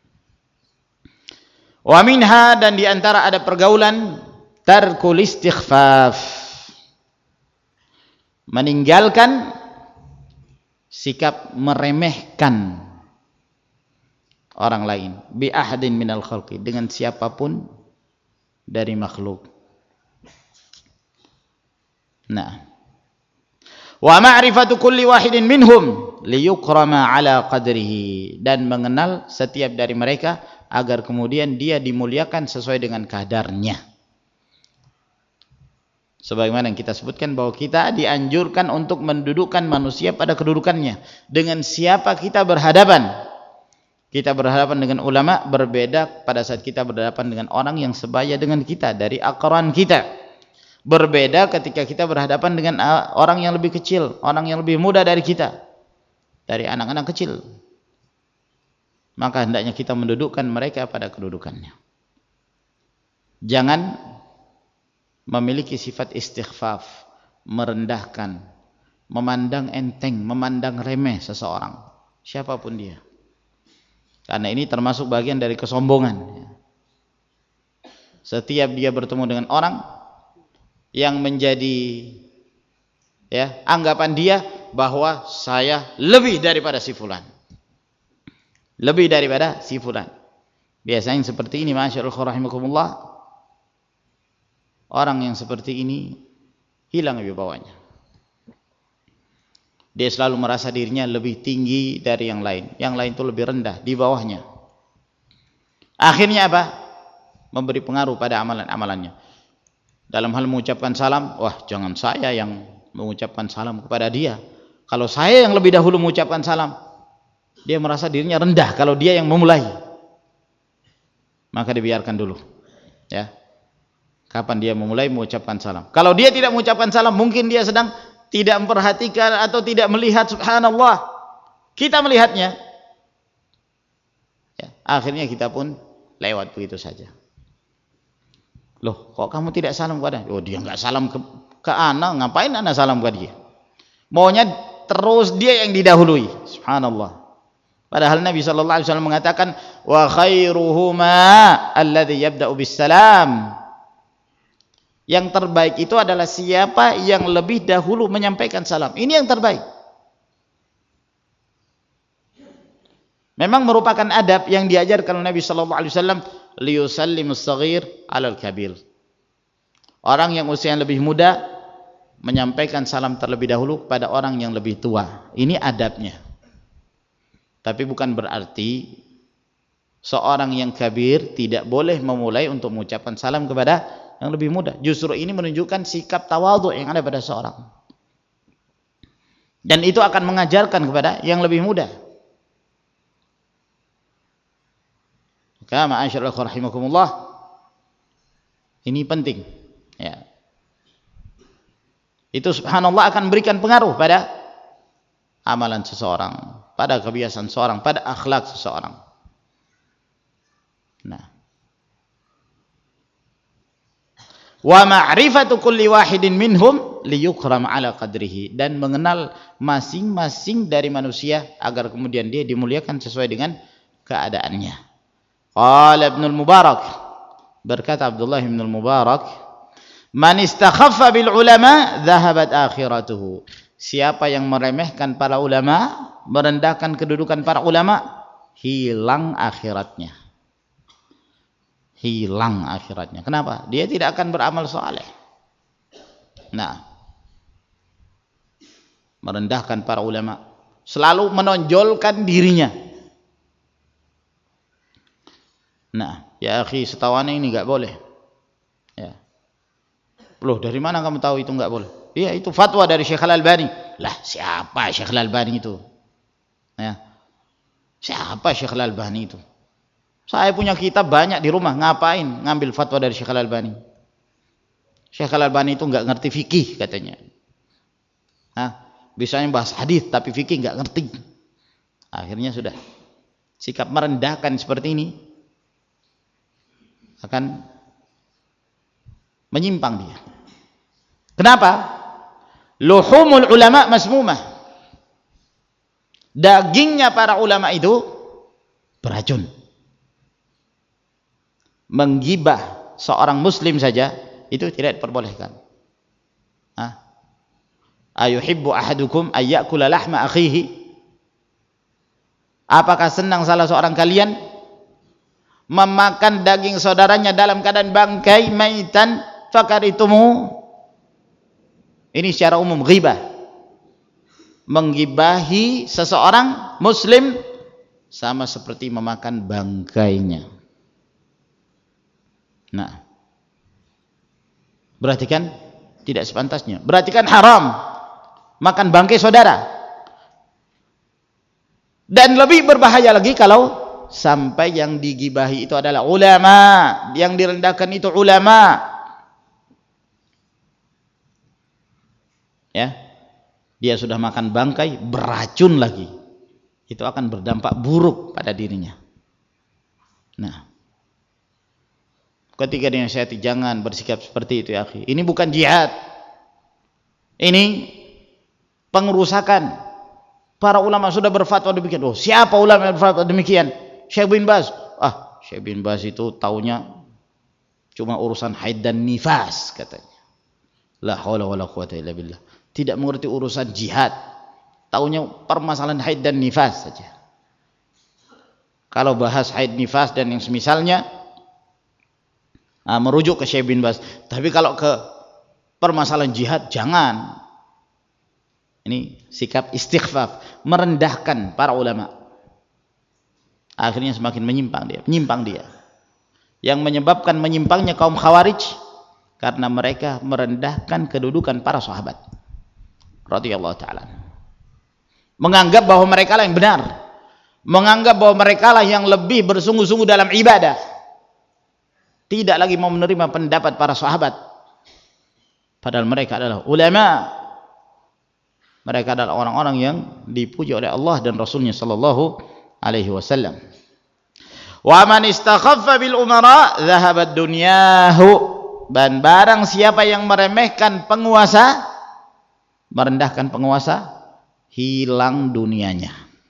Wa minha, dan diantara ada pergaulan, tarkul istighfaf, meninggalkan sikap meremehkan orang lain, bi ahadin minal khalqi, dengan siapapun dari makhluk. Nah, wa ma'rifatu kulli wahidin minhum liyukrama ala qadrihi, dan mengenal setiap dari mereka agar kemudian dia dimuliakan sesuai dengan kadarnya. Sebagaimana yang kita sebutkan bahwa kita dianjurkan untuk mendudukkan manusia pada kedudukannya. Dengan siapa kita berhadapan? Kita berhadapan dengan ulama, berbeda pada saat kita berhadapan dengan orang yang sebaya dengan kita, dari aqran kita. Berbeda ketika kita berhadapan dengan orang yang lebih kecil, orang yang lebih muda dari kita, dari anak-anak kecil. Maka hendaknya kita mendudukkan mereka pada kedudukannya. Jangan memiliki sifat istighfaf, merendahkan, memandang enteng, memandang remeh seseorang, siapapun dia. Karena ini termasuk bagian dari kesombongan. Setiap dia bertemu dengan orang yang menjadi, ya, anggapan dia bahwa saya lebih daripada si fulan, lebih daripada si fulan. Biasanya seperti ini, masyaallah rahimakumullah, orang yang seperti ini hilang wibawanya. Dia selalu merasa dirinya lebih tinggi dari yang lain, yang lain itu lebih rendah di bawahnya. Akhirnya apa? Memberi pengaruh pada amalan-amalannya. Dalam hal mengucapkan salam, wah jangan saya yang mengucapkan salam kepada dia, kalau saya yang lebih dahulu mengucapkan salam. Dia merasa dirinya rendah kalau dia yang memulai. Maka dibiarkan dulu, ya. Kapan dia memulai mengucapkan salam? Kalau dia tidak mengucapkan salam, mungkin dia sedang tidak memperhatikan atau tidak melihat, subhanallah. Kita melihatnya, ya, akhirnya kita pun lewat begitu saja. Loh, kok kamu tidak salam kepada? Oh, dia nggak salam ke, ke ana, ngapain ana salam kepada dia? Maunya terus dia yang didahului, subhanallah. Padahal Nabi sallallahu alaihi wasallam mengatakan, wa khairuhuma alladhi yabda'u bis salam. Yang terbaik itu adalah siapa yang lebih dahulu menyampaikan salam. Ini yang terbaik. Memang merupakan adab yang diajarkan oleh Nabi sallallahu alaihi wasallam, liyusallimus shaghir 'alal kabir. Orang yang usia lebih muda menyampaikan salam terlebih dahulu kepada orang yang lebih tua. Ini adabnya. Tapi bukan berarti seorang yang kabir tidak boleh memulai untuk mengucapkan salam kepada yang lebih muda. Justru ini menunjukkan sikap tawadhu yang ada pada seorang. Dan itu akan mengajarkan kepada yang lebih muda. Maka ma'asyiral rahimakumullah, ini penting ya. Itu subhanallah akan berikan pengaruh pada amalan seseorang, pada kebiasaan seseorang, pada akhlak seseorang. Nah, wa ma'rifatu kulli wahidin minhum liyukram ala qadrihi, dan mengenal masing-masing dari manusia agar kemudian dia dimuliakan sesuai dengan keadaannya. Qala Ibnul Mubarak, berkata Abdullah bin Mubarak, man istakhaffa bil ulama dhahabat akhiratuhu, siapa yang meremehkan para ulama, merendahkan kedudukan para ulama, hilang akhiratnya. Hilang akhiratnya. Kenapa? Dia tidak akan beramal saleh. Nah, merendahkan para ulama, selalu menonjolkan dirinya. Nah, ya akhi, setawane ini enggak boleh. Ya. Loh, dari mana kamu tahu itu enggak boleh? Iya, itu fatwa dari Syekh Al-Albani. Lah, siapa Syekh Al-Albani itu? Ya. Siapa Syekh Al-Albani itu? Saya punya kitab banyak di rumah, ngapain ngambil fatwa dari Syekh Al-Albani? Syekh Al-Albani itu enggak ngerti fikih katanya. Hah? Bisanya bahas hadis tapi fikih enggak ngerti. Akhirnya sudah. Sikap merendahkan seperti ini akan menyimpang dia. Kenapa? Luhumul ulama masmumah. Dagingnya para ulama itu beracun. Menggibah seorang muslim saja itu tidak diperbolehkan. Ah. Ayuhibbu ahadukum ayyakula lahma akhihi? Apakah senang salah seorang kalian memakan daging saudaranya dalam keadaan bangkai maitan fakaritumu? Ini secara umum ghibah, menggibahi seseorang muslim sama seperti memakan bangkainya. Nah, berarti kan tidak sepantasnya, berarti kan haram makan bangkai saudara. Dan lebih berbahaya lagi kalau sampai yang digibahi itu adalah ulama, yang direndahkan itu ulama. Ya, dia sudah makan bangkai, beracun lagi. Itu akan berdampak buruk pada dirinya. Nah, ketika dinasihati jangan bersikap seperti itu ya akhi. Ini bukan jihad. Ini pengerusakan. Para ulama sudah berfatwa demikian. Oh, siapa ulama yang berfatwa demikian? Syekh bin Baz. Ah, Syekh bin Baz itu taunya cuma urusan haid dan nifas katanya. La haula wala quwata illa billah. Tidak mengerti urusan jihad. Taunya permasalahan haid dan nifas saja. Kalau bahas haid nifas dan yang semisalnya, nah, merujuk ke Syekh bin Baz. Tapi kalau ke permasalahan jihad jangan. Ini sikap istighfaf, merendahkan para ulama. Akhirnya semakin menyimpang dia, menyimpang dia. Yang menyebabkan menyimpangnya kaum Khawarij karena mereka merendahkan kedudukan para sahabat radhiyallahu taala. Menganggap bahwa mereka lah yang benar, menganggap bahwa mereka lah yang lebih bersungguh-sungguh dalam ibadah. Tidak lagi mau menerima pendapat para sahabat. Padahal mereka adalah ulama. Mereka adalah orang-orang yang dipuji oleh Allah dan Rasulnya sallallahu alaihi wasallam. Wa man istakhaffa bil umara dhahabat dunyahu, dan barang siapa yang meremehkan penguasa, merendahkan penguasa, hilang dunianya.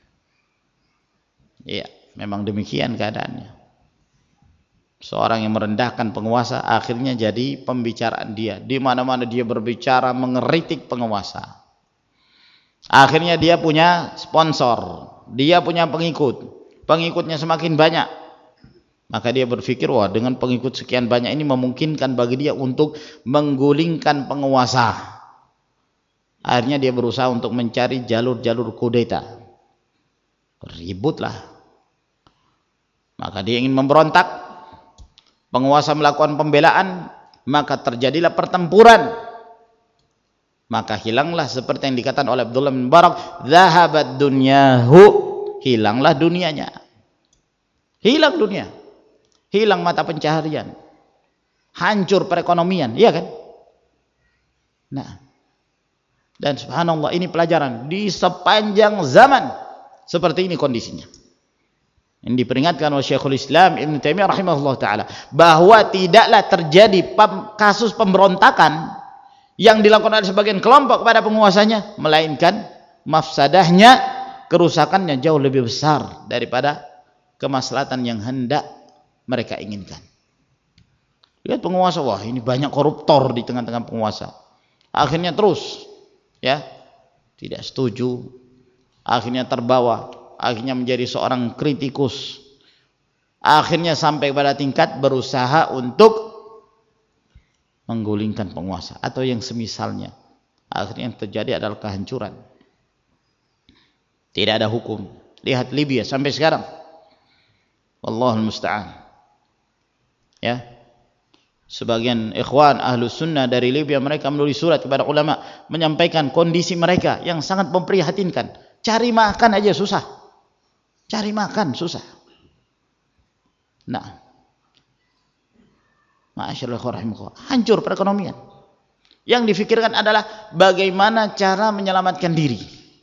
Iya, memang demikian keadaannya. Seorang yang merendahkan penguasa akhirnya jadi pembicaraan dia. Di mana-mana dia berbicara mengeritik penguasa. Akhirnya dia punya sponsor, dia punya pengikut, pengikutnya semakin banyak. Maka dia berpikir, wah dengan pengikut sekian banyak ini memungkinkan bagi dia untuk menggulingkan penguasa. Akhirnya dia berusaha untuk mencari jalur-jalur kudeta. Ributlah. Maka dia ingin memberontak. Penguasa melakukan pembelaan, maka terjadilah pertempuran. Maka hilanglah seperti yang dikatakan oleh Abdullah bin Mubarak, zahabat dunyahu, hilanglah dunianya. Hilang dunia. hilang mata pencaharian, hancur perekonomian, iya kan? Nah, dan subhanallah ini pelajaran di sepanjang zaman seperti ini kondisinya. Yang diperingatkan oleh Syekhul Islam Ibnu Taimiyah rahimahullah taala bahwa tidaklah terjadi kasus pemberontakan yang dilakukan oleh sebagian kelompok kepada penguasanya, melainkan mafsadahnya, kerusakannya jauh lebih besar daripada kemaslahatan yang hendak mereka inginkan. Lihat penguasa, wah ini banyak koruptor di tengah-tengah penguasa. Akhirnya terus ya tidak setuju, akhirnya terbawa, akhirnya menjadi seorang kritikus, akhirnya sampai pada tingkat berusaha untuk menggulingkan penguasa atau yang semisalnya. Akhirnya yang terjadi adalah kehancuran. Tidak ada hukum. Lihat Libya sampai sekarang, wallahul musta'an. Ya, sebagian ikhwan ahlus sunnah dari Libya, mereka menulis surat kepada ulama menyampaikan kondisi mereka yang sangat memprihatinkan. Cari makan aja susah, cari makan susah. Nah, ma'asyiral rahimakumullah, hancur perekonomian. Yang difikirkan adalah bagaimana cara menyelamatkan diri.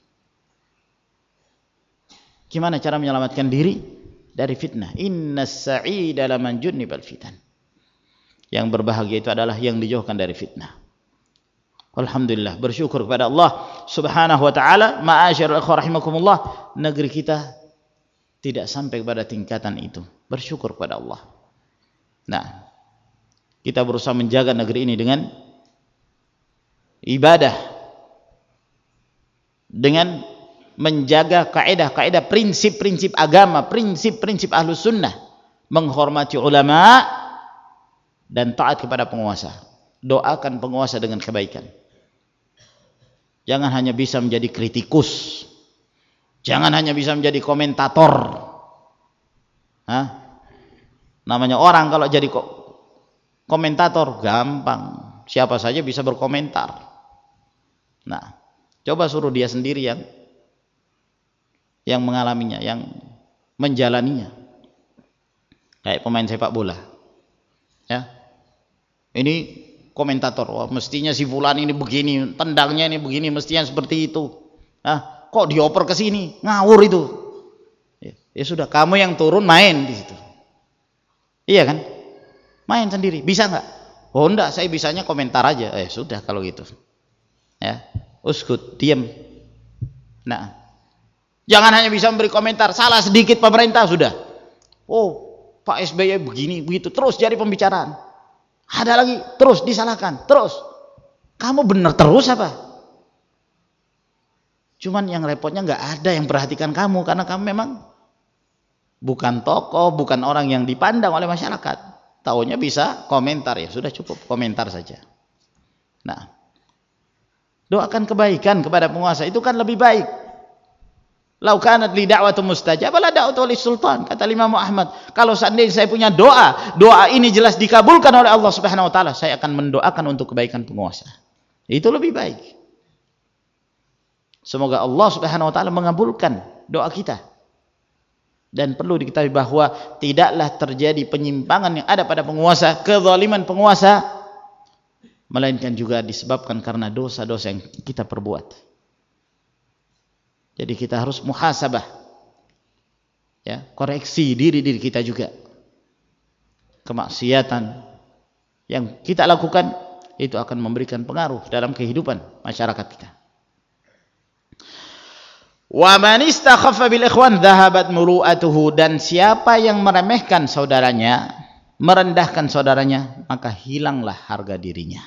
Gimana cara menyelamatkan diri dari fitnah? Innas sa'ida laman junnibal fitan. Yang berbahagia itu adalah yang dijauhkan dari fitnah. Alhamdulillah, bersyukur kepada Allah Subhanahu wa taala. Ma'asyiral rahimakumullah, negeri kita tidak sampai pada tingkatan itu. Bersyukur kepada Allah. Nah, kita berusaha menjaga negeri ini dengan ibadah, dengan menjaga kaidah-kaidah, prinsip-prinsip agama, prinsip-prinsip ahlus sunnah, menghormati ulama dan taat kepada penguasa. Doakan penguasa dengan kebaikan. Jangan hanya bisa menjadi kritikus, jangan hanya bisa menjadi komentator. Hah? Namanya orang kalau jadi komentator gampang, siapa saja bisa berkomentar. Nah, coba suruh dia sendiri yang yang mengalaminya, yang menjalaninya. Kayak pemain sepak bola. Ya. Ini komentator, wah mestinya si fulan ini begini, tendangnya ini begini, mestinya seperti itu. Ah, kok dioper ke sini? Ngawur itu. Ya, ya sudah, kamu yang turun main di situ. Iya kan? Main sendiri, bisa nggak? Oh enggak, saya bisanya komentar aja. Eh sudah kalau gitu. Ya, uskut, diam. Nah, jangan hanya bisa memberi komentar, salah sedikit pemerintah sudah. Oh, Pak S B Y begini, begitu, terus jadi pembicaraan. Ada lagi, terus disalahkan, terus. Kamu benar terus apa? Cuman yang repotnya nggak ada yang perhatikan kamu, karena kamu memang bukan tokoh, bukan orang yang dipandang oleh masyarakat. Taunya bisa komentar, ya sudah cukup komentar saja. Nah, doakan kebaikan kepada penguasa, itu kan lebih baik. Lau kanat li da'watu mustajabah la da'utu li sultan, kata Imam Ahmad. Kalau seandainya saya punya doa, doa ini jelas dikabulkan oleh Allah Subhanahu wa taala, saya akan mendoakan untuk kebaikan penguasa. Itu lebih baik. Semoga Allah Subhanahu wa taala mengabulkan doa kita. Dan perlu diketahui bahwa tidaklah terjadi penyimpangan yang ada pada penguasa, kezaliman penguasa, melainkan juga disebabkan karena dosa-dosa yang kita perbuat. Jadi kita harus muhasabah, ya, koreksi diri-diri kita juga. Kemaksiatan yang kita lakukan itu akan memberikan pengaruh dalam kehidupan masyarakat kita. Wa man istakhaffa bil ikhwan dhahabat muru'atuhu, dan siapa yang meremehkan saudaranya, merendahkan saudaranya, maka hilanglah harga dirinya.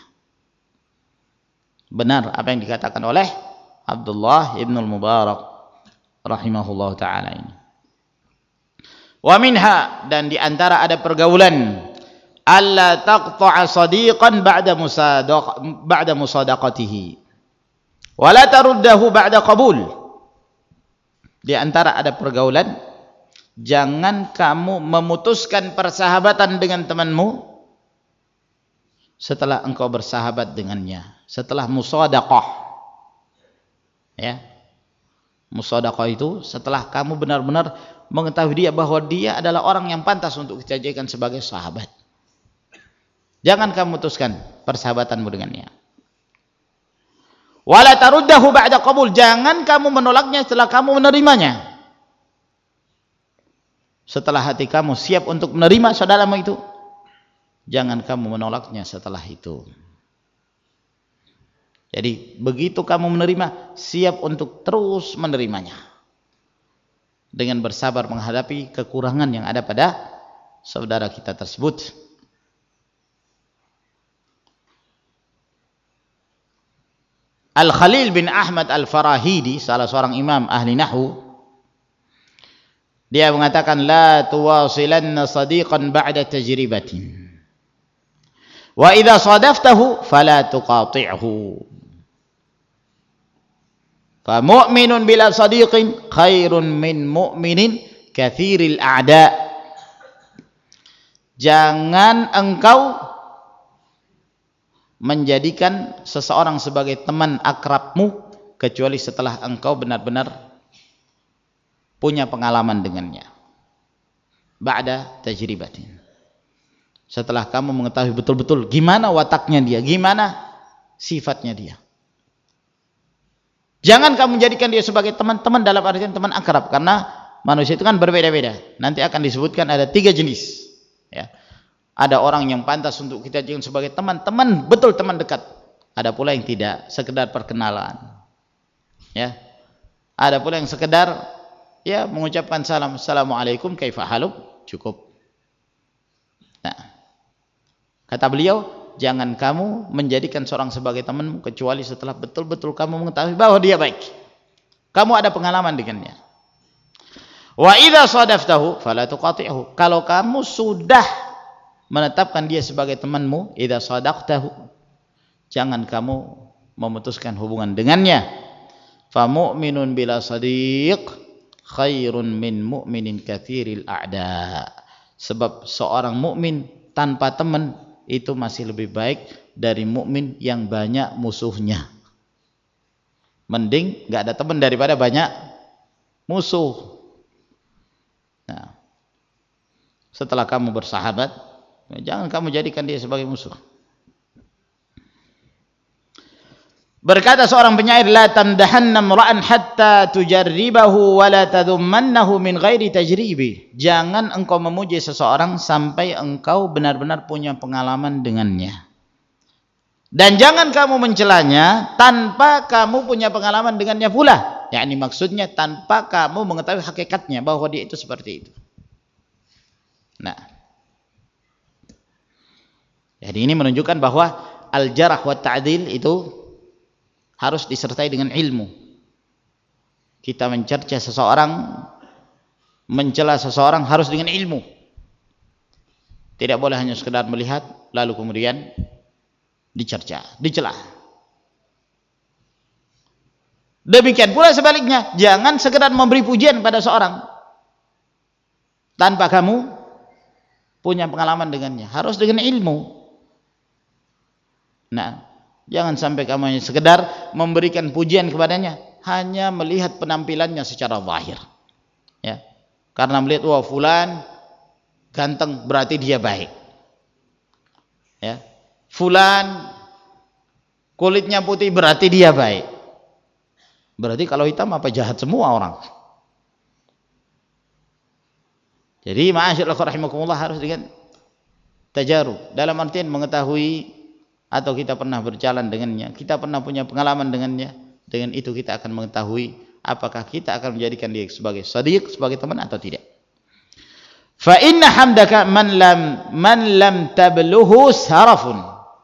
Benar apa yang dikatakan oleh Abdullah ibn al-Mubarak rahimahullah ta'ala ini. Wa minha, dan diantara ada pergaulan, alla taqta'a sadiqan ba'da musadaq ba'da musadaqatihi wa la taruddahu ba'da qabul. Di antara ada pergaulan, jangan kamu memutuskan persahabatan dengan temanmu setelah engkau bersahabat dengannya, setelah musadaqah. Ya. Musadaqah itu setelah kamu benar-benar mengetahui dia bahwa dia adalah orang yang pantas untuk kita jadikan sebagai sahabat. Jangan kamu putuskan persahabatanmu dengannya. Wala taruddahu ba'da qabul, jangan kamu menolaknya setelah kamu menerimanya. Setelah hati kamu siap untuk menerima saudaramu itu, jangan kamu menolaknya setelah itu. Jadi begitu kamu menerima, siap untuk terus menerimanya dengan bersabar menghadapi kekurangan yang ada pada saudara kita tersebut. Al-Khalil bin Ahmad Al-Farahidi, salah seorang imam ahli nahwu, dia mengatakan, la tuwasilanna sadiqan ba'da tajribatin, wa idza sadaftahu fala tuqati'hu, fa mu'minun bila sadiqin khairun min mu'minin kathiril a'da. Jangan engkau menjadikan seseorang sebagai teman akrabmu kecuali setelah engkau benar-benar punya pengalaman dengannya. Ba'da tajribatin, setelah kamu mengetahui betul-betul gimana wataknya dia, gimana sifatnya dia. Jangan kamu jadikan dia sebagai teman-teman dalam artian teman akrab, karena manusia itu kan berbeda-beda. Nanti akan disebutkan ada tiga jenis, ya. Ada orang yang pantas untuk kita jadikan sebagai teman-teman, betul teman dekat. Ada pula yang tidak, sekedar perkenalan. Ya. Ada pula yang sekedar ya mengucapkan salam, assalamualaikum kaifa haluk, cukup. Nah, kata beliau, jangan kamu menjadikan seorang sebagai temanmu kecuali setelah betul-betul kamu mengetahui bahwa dia baik. Kamu ada pengalaman dengannya. Wa idza sadaftahu fala tuqati'hu. Kalau kamu sudah menetapkan dia sebagai temanmu, idza sadaqtahu, jangan kamu memutuskan hubungan dengannya. Fa mu'minun bila sadiq khairun min mu'minin katsiril a'da. Sebab seorang mukmin tanpa teman itu masih lebih baik dari mukmin yang banyak musuhnya. Mending enggak ada teman daripada banyak musuh. Nah, setelah kamu bersahabat, jangan kamu jadikan dia sebagai musuh. Berkata seorang penyair, la tamdahanna imra'an hatta tujarribahu wa la tadhummannahu min ghairi tajribi. Jangan engkau memuji seseorang sampai engkau benar-benar punya pengalaman dengannya. Dan jangan kamu mencelanya tanpa kamu punya pengalaman dengannya pula. yakni maksudnya tanpa kamu mengetahui hakikatnya bahwa dia itu seperti itu. Nah, jadi ini menunjukkan bahwa al-jarh wa ta'dil itu harus disertai dengan ilmu. Kita mencerca seseorang, mencela seseorang harus dengan ilmu. Tidak boleh hanya sekedar melihat lalu kemudian dicerca, dicela. Demikian pula sebaliknya, jangan sekedar memberi pujian pada seorang tanpa kamu punya pengalaman dengannya, harus dengan ilmu. Nah, jangan sampai kamu hanya sekedar memberikan pujian kepadanya, hanya melihat penampilannya secara zahir. Ya. Karena melihat wah fulan ganteng berarti dia baik. Ya. Fulan kulitnya putih berarti dia baik. Berarti kalau hitam apa jahat semua orang. Jadi ma'asyiral rahimakumullah harus dengan tajarub, dalam artian mengetahui atau kita pernah berjalan dengannya, kita pernah punya pengalaman dengannya, dengan itu kita akan mengetahui apakah kita akan menjadikan dia sebagai sadiq, sebagai teman atau tidak. Fa inna hamdaka man lam man lam tabluhu sarafun.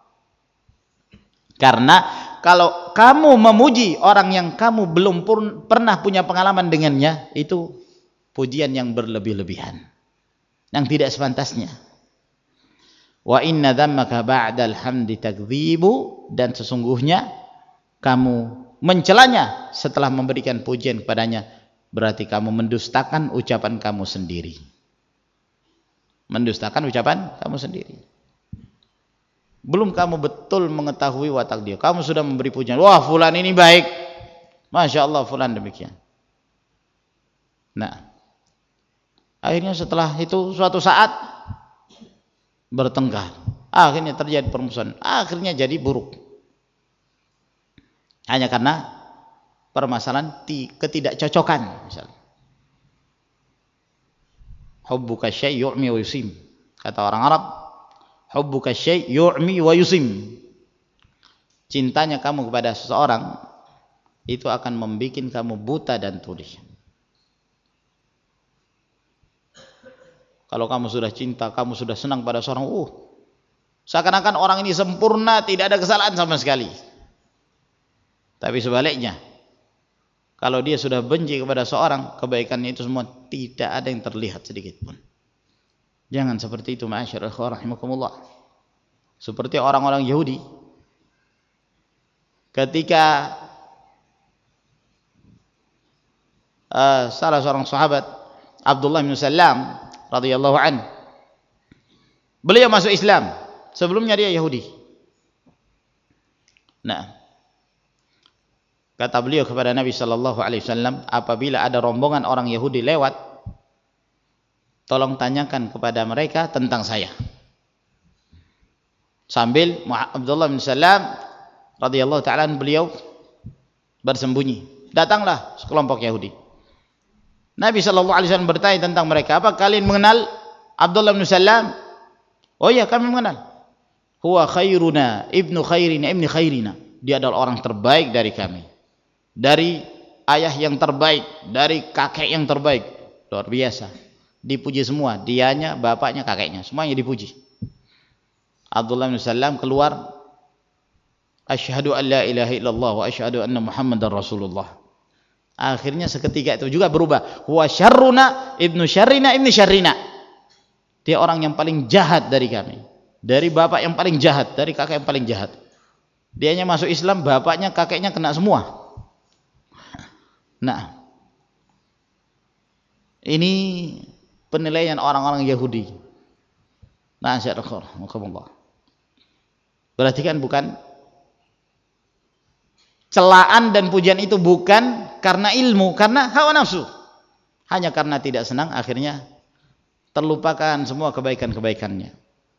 Karena kalau kamu memuji orang yang kamu belum pernah punya pengalaman dengannya, itu pujian yang berlebih-lebihan, yang tidak sepantasnya. Wa inna dhammaka ba'dal hamdi takdzibu, dan sesungguhnya kamu mencelanya setelah memberikan pujian kepadanya, berarti kamu mendustakan ucapan kamu sendiri. Mendustakan ucapan kamu sendiri. Belum kamu betul mengetahui watak dia, kamu sudah memberi pujian, wah fulan ini baik, masya Allah fulan demikian. Nah, Akhirnya setelah itu suatu saat bertengkar, akhirnya terjadi permusuhan, akhirnya jadi buruk. Hanya karena permasalahan ketidakcocokan, misalnya. Hubbuka syai' yu'mi wa yusim. Kata orang Arab, hubbuka syai' yu'mi wa yusim. Cintanya kamu kepada seseorang itu akan membuat kamu buta dan tuli. Kalau kamu sudah cinta, kamu sudah senang pada seorang, uh, seakan-akan orang ini sempurna, tidak ada kesalahan sama sekali. Tapi sebaliknya, kalau dia sudah benci kepada seorang, kebaikannya itu semua tidak ada yang terlihat sedikit pun. Jangan seperti itu, ma'asyiral ikhwah rahimakumullah. Seperti orang-orang Yahudi, ketika uh, salah seorang sahabat, Abdullah bin Salam radhiyallahu anhu, beliau masuk Islam, sebelumnya dia Yahudi. Nah, kata beliau kepada Nabi sallallahu alaihi wasallam, apabila ada rombongan orang Yahudi lewat, tolong tanyakan kepada mereka tentang saya. Sambil Abdullah bin Salam radhiyallahu ta'ala beliau bersembunyi. Datanglah sekelompok Yahudi. Nabi sallallahu alaihi wasallam bertanya tentang mereka, apa kalian mengenal Abdullah bin Salam? Oh iya, kami mengenal. Huwa khairuna ibnu khairina ibni khairina. Dia adalah orang terbaik dari kami. Dari ayah yang terbaik, dari kakek yang terbaik. Luar biasa. Dipuji semua, dianya, bapaknya, kakeknya, semuanya dipuji. Abdullah bin Salam keluar, asyhadu an la ilaha illallah wa asyhadu anna Muhammadar Rasulullah. Akhirnya seketika itu juga berubah. Huwa syarruna ibnu syarrina ibni syarrina. Dia orang yang paling jahat dari kami. Dari bapak yang paling jahat, dari kakek yang paling jahat. Dianya masuk Islam, bapaknya, kakeknya kena semua. Nah, ini penilaian orang-orang Yahudi. Nah, syarrullah. Berarti kan bukan celaan dan pujian itu bukan karena ilmu, karena hawa nafsu. Hanya karena tidak senang, akhirnya terlupakan semua kebaikan-kebaikannya.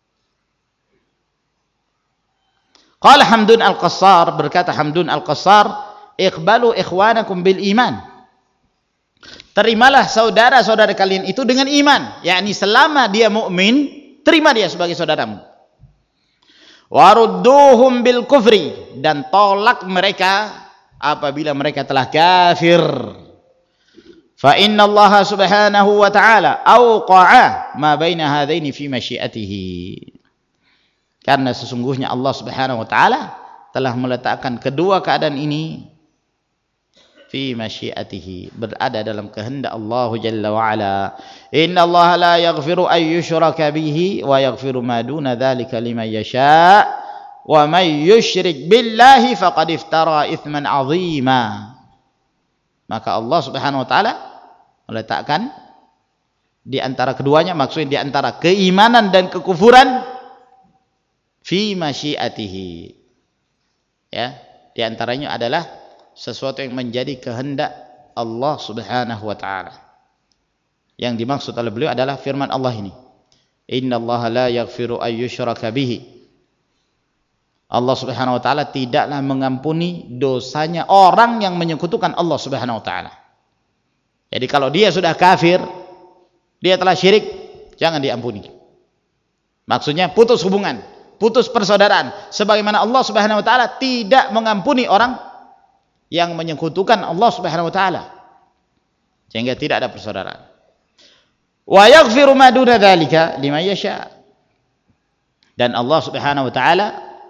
Qala Hamdun Al-Qassar, berkata Hamdun Al-Qassar, iqbalu ikhwanakum bil iman. Terimalah saudara-saudara kalian itu dengan iman, yakni selama dia mukmin, terima dia sebagai saudaramu. Warudduhum bil kufri, dan tolak mereka apabila mereka telah kafir. Fa inna Allah subhanahu wa ta'ala awqa'a ma baina hadaini fi masyiatihi. Karena sesungguhnya Allah subhanahu wa ta'ala telah meletakkan kedua keadaan ini fi masyiatihi, berada dalam kehendak Allah jalla wa ala. Inna Allah la yaghfiru an yushraka bihi wa yaghfiru ma duna dzalika liman yasha wa may yusyrik billahi faqad iftara itsman 'azima. Maka Allah Subhanahu wa taala meletakkan di antara keduanya, maksudnya di antara keimanan dan kekufuran, fi masyiatihi. Ya, di antaranya adalah sesuatu yang menjadi kehendak Allah Subhanahu wa taala. Yang dimaksud oleh beliau adalah firman Allah ini. Innallaha la yaghfiru an yushraka bihi. Allah Subhanahu wa taala tidaklah mengampuni dosanya orang yang menyekutukan Allah Subhanahu wa taala. Jadi kalau dia sudah kafir, dia telah syirik, jangan diampuni. Maksudnya putus hubungan, putus persaudaraan, sebagaimana Allah Subhanahu wa taala tidak mengampuni orang yang menyekutukan Allah Subhanahu wa taala, sehingga tidak ada persaudaraan. Wa yaghfiru ma duna dzalika liman yasha. Dan Allah Subhanahu wa taala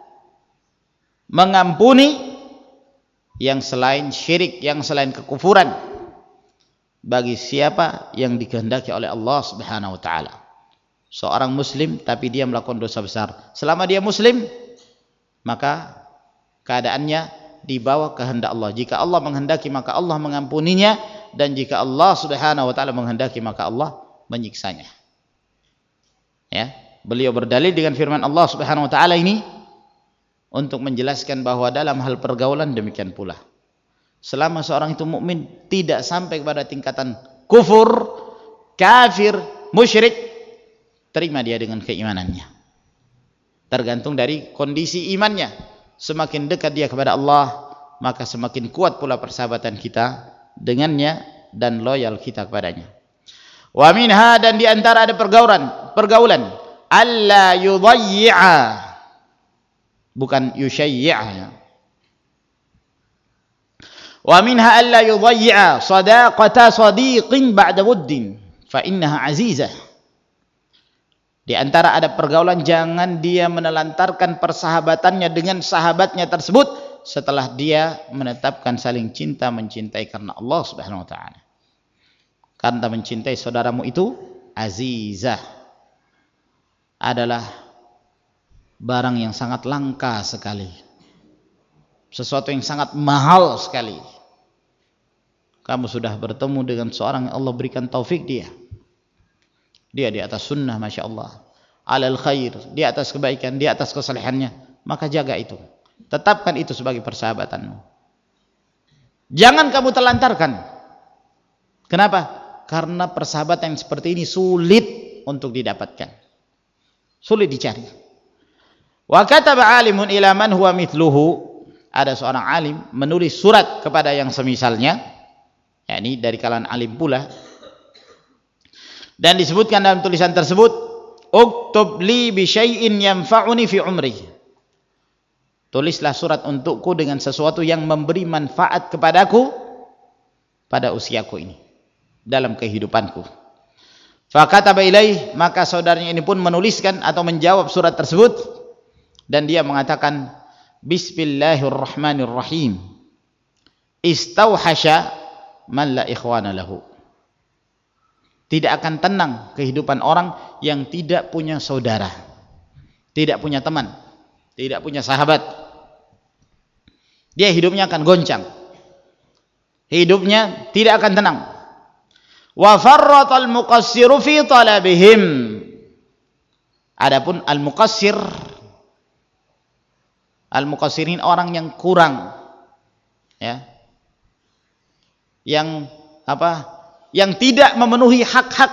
mengampuni yang selain syirik, yang selain kekufuran, bagi siapa yang dikehendaki oleh Allah Subhanahu wa taala. Seorang muslim tapi dia melakukan dosa besar, selama dia muslim, maka keadaannya di bawah kehendak Allah. Jika Allah menghendaki maka Allah mengampuninya, dan jika Allah Subhanahu wa taala menghendaki maka Allah menyiksanya. Ya, beliau berdalil dengan firman Allah Subhanahu wa taala ini untuk menjelaskan bahwa dalam hal pergaulan demikian pula. Selama seorang itu mukmin tidak sampai kepada tingkatan kufur, kafir, musyrik, terima dia dengan keimanannya. Tergantung dari kondisi imannya. Semakin dekat dia kepada Allah, maka semakin kuat pula persahabatan kita dengannya dan loyal kita kepadanya. Wa minha, dan di antara ada pergaulan, pergaulan alla yudayyi'a, bukan yusyayyi'a. Wa minha alla yudayyi'a sadaqata sadiqin ba'da wuddin fa innaha azizah. Di antara ada pergaulan, jangan dia menelantarkan persahabatannya dengan sahabatnya tersebut setelah dia menetapkan saling cinta mencintai karena Allah Subhanahu wa taala. Karena mencintai saudaramu itu azizah, adalah barang yang sangat langka sekali, sesuatu yang sangat mahal sekali. Kamu sudah bertemu dengan seorang yang Allah berikan taufik dia, dia di atas sunnah, masya Allah, alal khair, di atas kebaikan, di atas kesalehannya, maka jaga itu, tetapkan itu sebagai persahabatanmu. Jangan kamu telantarkan. Kenapa? Karena persahabatan yang seperti ini sulit untuk didapatkan, sulit dicari. Wa kataba alimun ila man huwa mithluhu, ada seorang alim menulis surat kepada yang semisalnya, yakni dari kalangan alim pula, dan disebutkan dalam tulisan tersebut, uktub li bi syai'in yanfa'uni fi umri, tulislah surat untukku dengan sesuatu yang memberi manfaat kepadaku pada usiaku ini, dalam kehidupanku. Fakataba ilaih, maka saudaranya ini pun menuliskan atau menjawab surat tersebut, dan dia mengatakan, Bismillahirrahmanirrahim, istauhasya man la ikhwana lahu. Tidak akan tenang kehidupan orang yang tidak punya saudara, tidak punya teman, tidak punya sahabat. Dia hidupnya akan goncang, hidupnya tidak akan tenang. Wa farratal muqassiru fi talabihim, adapun al-muqassir, al-muqassirin orang yang kurang, ya, yang apa? Yang tidak memenuhi hak-hak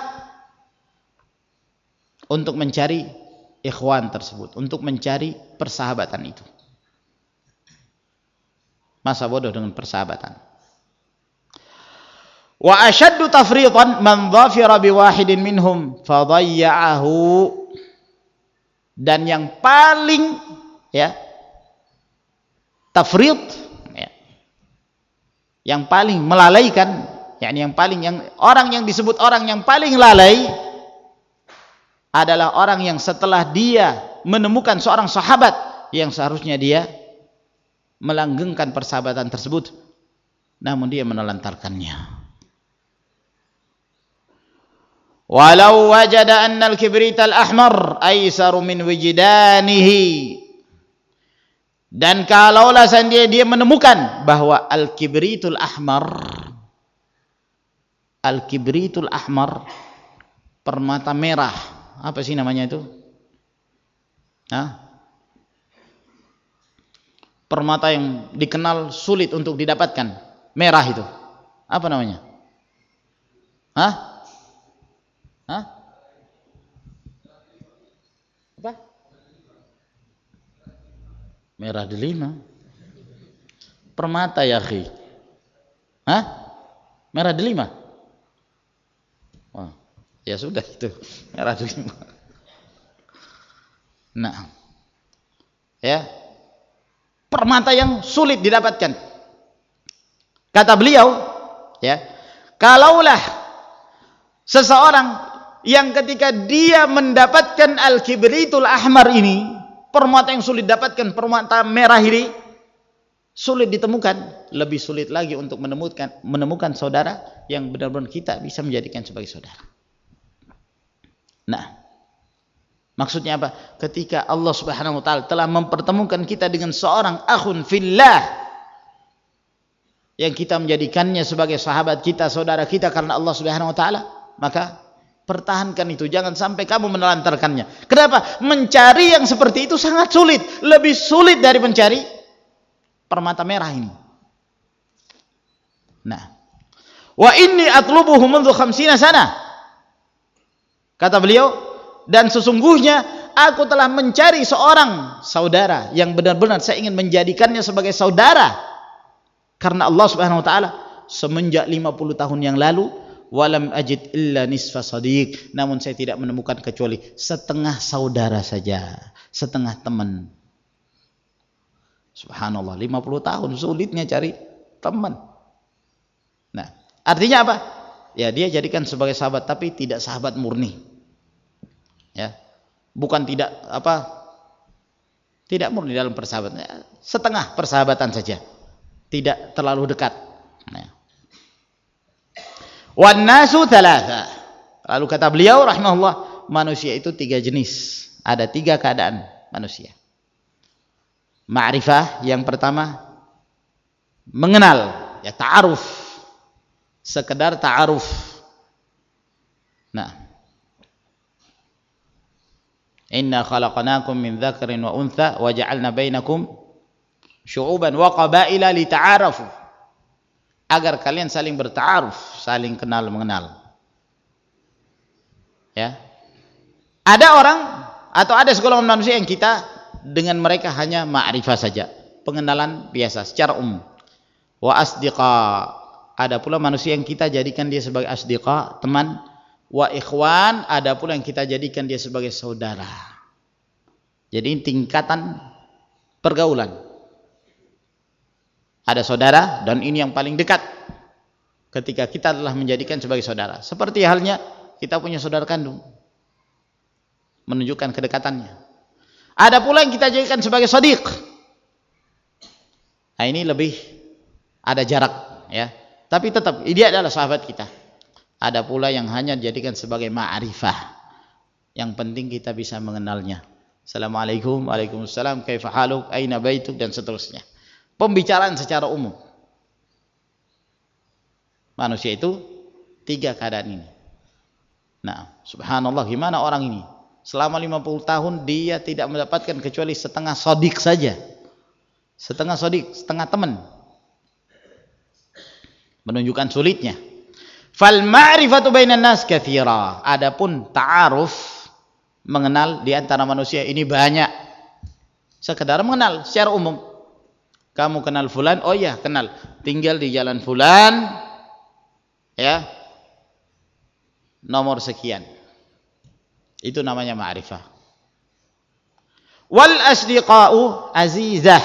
untuk mencari ikhwan tersebut, untuk mencari persahabatan itu. Masa bodoh dengan persahabatan. Wa ashaddu tafritan man dhafira biwahidin minhum fadayya'ahu, dan yang paling, ya, tafrid, ya, yang paling melalaikan, yakni yang paling, yang orang yang disebut orang yang paling lalai adalah orang yang setelah dia menemukan seorang sahabat yang seharusnya dia melanggengkan persahabatan tersebut, namun dia menelantarkannya. Walau wajada anna al-kibrit al-ahmar aisaru min wijdanihi, dan kalaulah dia dia menemukan bahwa al-kibritul ahmar, al-kibritul ahmar, permata merah, apa sih namanya itu? Hah? Permata yang dikenal sulit untuk didapatkan, merah itu, apa namanya? Hah? Hah? Apa? Merah delima. Permata ya akhi. Hah? Merah delima. Wah, ya sudah itu, merah delima. Nah, ya, permata yang sulit didapatkan. Kata beliau, ya, kalaulah seseorang yang ketika dia mendapatkan al-kibritul ahmar ini, permata yang sulit didapatkan, permata merah ini sulit ditemukan, lebih sulit lagi untuk menemukan menemukan saudara yang benar-benar kita bisa menjadikan sebagai saudara. Nah, maksudnya apa? Ketika Allah Subhanahu wa taala telah mempertemukan kita dengan seorang akhun fillah yang kita menjadikannya sebagai sahabat kita, saudara kita karena Allah Subhanahu wa taala, maka pertahankan itu, jangan sampai kamu menelantarkannya. Kenapa? Mencari yang seperti itu sangat sulit, lebih sulit dari mencari permata merah ini. Nah, wa inni atlubuhu mundzu khamsina sana, Kata beliau, dan sesungguhnya aku telah mencari seorang saudara yang benar-benar saya ingin menjadikannya sebagai saudara karena Allah Subhanahu wa taala semenjak lima puluh tahun yang lalu, walam ajid illa nisfa sadiq, namun saya tidak menemukan kecuali setengah saudara saja, setengah teman. Subhanallah, lima puluh tahun sulitnya cari teman. Nah, artinya apa? Ya, dia jadikan sebagai sahabat tapi tidak sahabat murni. Ya. Bukan tidak apa? Tidak murni dalam persahabatan. Setengah persahabatan saja. Tidak terlalu dekat. Nah. Wan nasu thalatha. Lalu kata beliau rahimahullah, manusia itu tiga jenis. Ada tiga keadaan manusia. Ma'rifah yang pertama mengenal, ya ta'aruf, sekedar ta'aruf. Nah, inna khalaqnakum min dzakarin wa untha wa ja'alna bainakum syu'uban wa qabaila lita'arafu, agar kalian saling berta'aruf, saling kenal mengenal. Ya, ada orang atau ada segolongan manusia yang kita dengan mereka hanya ma'rifah saja, pengenalan biasa secara umum. Wa asdiqa, ada pula manusia yang kita jadikan dia sebagai asdiqa, teman. Wa ikhwan, ada pula yang kita jadikan dia sebagai saudara. Jadi tingkatan pergaulan. Ada saudara, dan ini yang paling dekat ketika kita telah menjadikan sebagai saudara. Seperti halnya kita punya saudara kandung, menunjukkan kedekatannya. Ada pula yang kita jadikan sebagai shadiq. Nah, ini lebih ada jarak, ya. Tapi tetap dia adalah sahabat kita. Ada pula yang hanya dijadikan sebagai ma'rifah. Yang penting kita bisa mengenalnya. Assalamualaikum, waalaikumsalam, kaifa haluk, aina baituk, dan seterusnya. Pembicaraan secara umum. Manusia itu tiga keadaan ini. Nah, subhanallah, gimana orang ini? Selama lima puluh tahun dia tidak mendapatkan kecuali setengah shadiq saja. Setengah shadiq, setengah teman. Menunjukkan sulitnya. Fal ma'rifatu bainan nas katsira. Adapun ta'aruf, mengenal di antara manusia ini banyak. Sekedar mengenal secara umum. Kamu kenal fulan? Oh iya, kenal. Tinggal di jalan fulan. Ya. Nomor sekian. Itu namanya ma'rifah. Wal asdiqa'u azizah.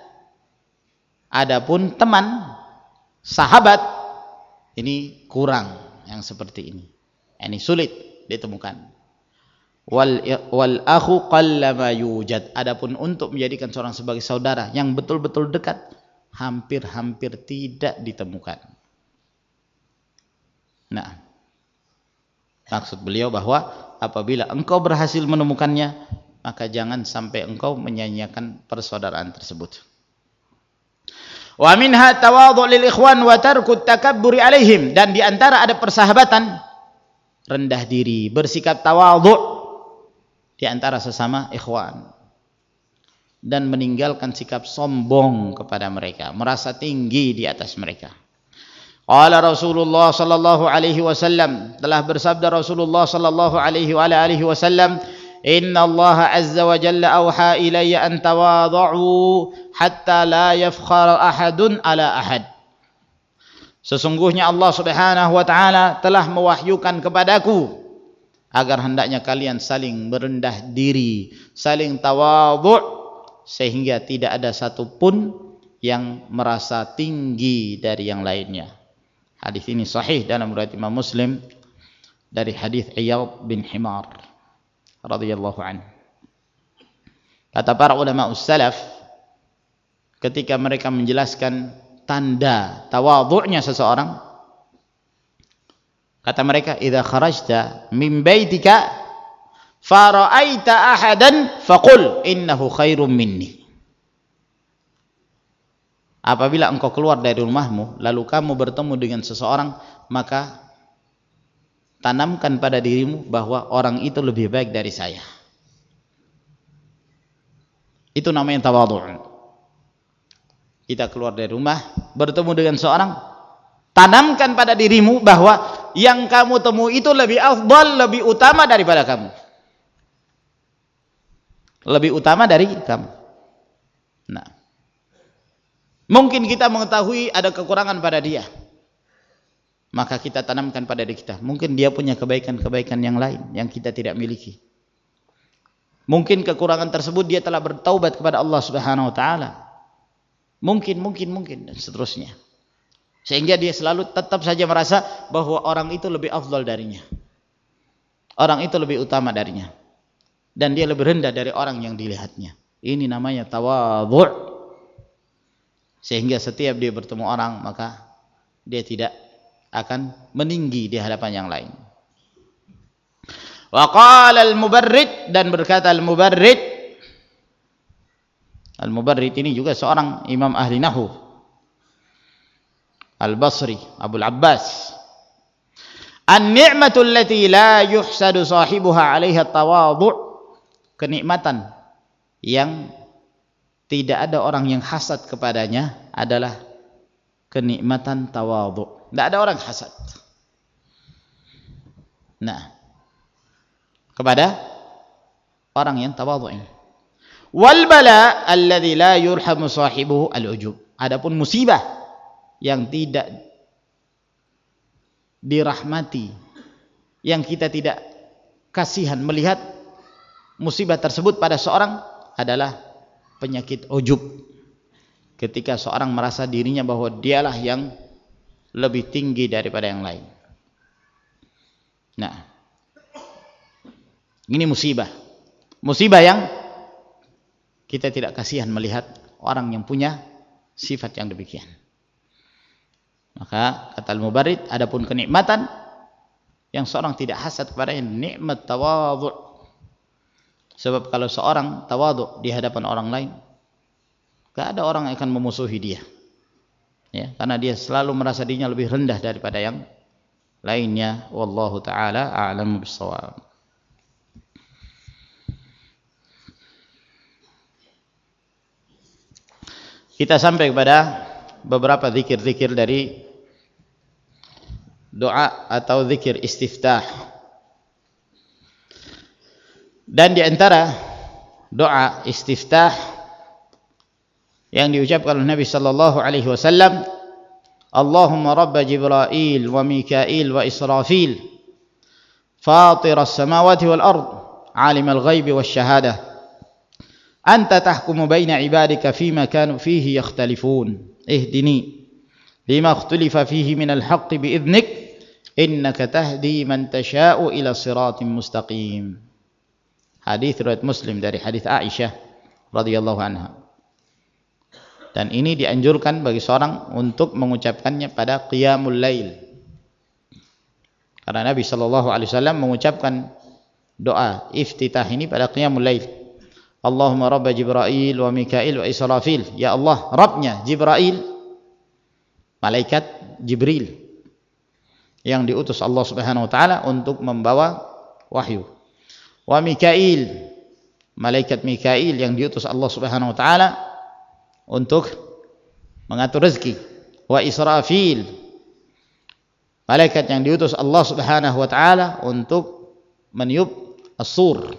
Adapun teman, sahabat, ini kurang yang seperti ini. Ini sulit ditemukan. Wal wal akhu qallama yujad. Adapun untuk menjadikan seorang sebagai saudara yang betul-betul dekat, hampir-hampir tidak ditemukan. Nah, maksud beliau bahwa apabila engkau berhasil menemukannya, maka jangan sampai engkau menyanyiakan persaudaraan tersebut. Wa minha tawadhu' lil ikhwan wa tarku takabburi alaihim, dan di antara ada persahabatan rendah diri, bersikap tawadhu' di antara sesama ikhwan, dan meninggalkan sikap sombong kepada mereka, merasa tinggi di atas mereka. Qala Rasulullah sallallahu alaihi wasallam, telah bersabda Rasulullah sallallahu alaihi wa alihi wasallam, inna Allah azza wa jalla auha ilayya an tawadhu hatta la yafkhara ahadun ala ahad. Sesungguhnya Allah Subhanahu wa taala telah mewahyukan kepadaku agar hendaknya kalian saling merendah diri, saling tawadhu, sehingga tidak ada satupun yang merasa tinggi dari yang lainnya. Hadis ini sahih dalam riwayat Imam Muslim dari hadis Iyad bin Himar radhiyallahu anhu. Kata para ulama ussalaf ketika mereka menjelaskan tanda tawadhu'nya seseorang, kata mereka, idza kharajta min baitika fara'aita ahadan faqul innahu khairum minni. Apabila engkau keluar dari rumahmu lalu kamu bertemu dengan seseorang, maka tanamkan pada dirimu bahwa orang itu lebih baik dari saya. Itu namanya tawadhu'. Kita keluar dari rumah bertemu dengan seorang, tanamkan pada dirimu bahwa yang kamu temui itu lebih afdal, lebih utama daripada kamu. Lebih utama dari kamu. Nah, mungkin kita mengetahui ada kekurangan pada dia, maka kita tanamkan pada diri kita. Mungkin dia punya kebaikan-kebaikan yang lain yang kita tidak miliki. Mungkin kekurangan tersebut dia telah bertaubat kepada Allah Subhanahu wa taala. Mungkin, mungkin, mungkin dan seterusnya. Sehingga dia selalu tetap saja merasa bahwa orang itu lebih afdal darinya. Orang itu lebih utama darinya. Dan dia lebih rendah dari orang yang dilihatnya. Ini namanya tawadhu'. Sehingga setiap dia bertemu orang, maka dia tidak akan meninggi di hadapan yang lain. Wa qala al-Mubarrid, dan berkata al-Mubarrid. Al-Mubarrid ini juga seorang imam ahli nahwu Al-Basri, Abul Abbas. An-ni'matu allati la yuhsadu sahibuha 'alaiha at-tawadhu'. Kenikmatan yang tidak ada orang yang hasad kepadanya adalah kenikmatan tawadhu'. Tidak ada orang hasad. Nah, kepada orang yang tawadhu' ini. Wal bala alladhi la yurhamu sahibuhu al-ujub. Adapun musibah yang tidak dirahmati, yang kita tidak kasihan melihat musibah tersebut pada seorang, adalah penyakit ujub. Ketika seorang merasa dirinya bahwa dialah yang lebih tinggi daripada yang lain. Nah, ini musibah. Musibah yang kita tidak kasihan melihat orang yang punya sifat yang demikian. Maka kata Al-Mubarrid, adapun kenikmatan yang seorang tidak hasad kepadanya, nikmat tawadhu'. Sebab kalau seorang tawadhu' di hadapan orang lain, tidak ada orang yang akan memusuhi dia. Ya, karena dia selalu merasa dirinya lebih rendah daripada yang lainnya. Wallahu taala a'lamu bis-shawab. Kita sampai kepada beberapa zikir-zikir dari doa atau zikir istiftah. Dan di antara doa istiftah yang diucapkan oleh Nabi sallallahu alaihi wasallam, Allahumma rabb Jibril wa Mikail wa Israfil, fatir as-samawati wal ard, alim al-ghaib wash-shahadah, anta tahkumu baina ibadika fima kanu fihi yakhtalifun, ihdini lima ikhtalafa fihi min al-haqqi bi'idhnik, innaka tahdi man tasha'u ila siratim mustaqim. Hadis riwayat Muslim dari hadis Aisyah radhiyallahu anha. Dan ini dianjurkan bagi seorang untuk mengucapkannya pada qiyamul lail. Karena Nabi sallallahu alaihi wasallam mengucapkan doa iftitah ini pada qiyamul lail. Allahumma rabb Jibril wa Mikail wa Israfil. Ya Allah, Rabbnya Jibril, malaikat Jibril yang diutus Allah Subhanahu wa taala untuk membawa wahyu. Wa Mikail, malaikat Mikail yang diutus Allah Subhanahu wa taala untuk mengatur rezeki. Wa Israfil, malaikat yang diutus Allah Subhanahu wa taala untuk meniup as-sur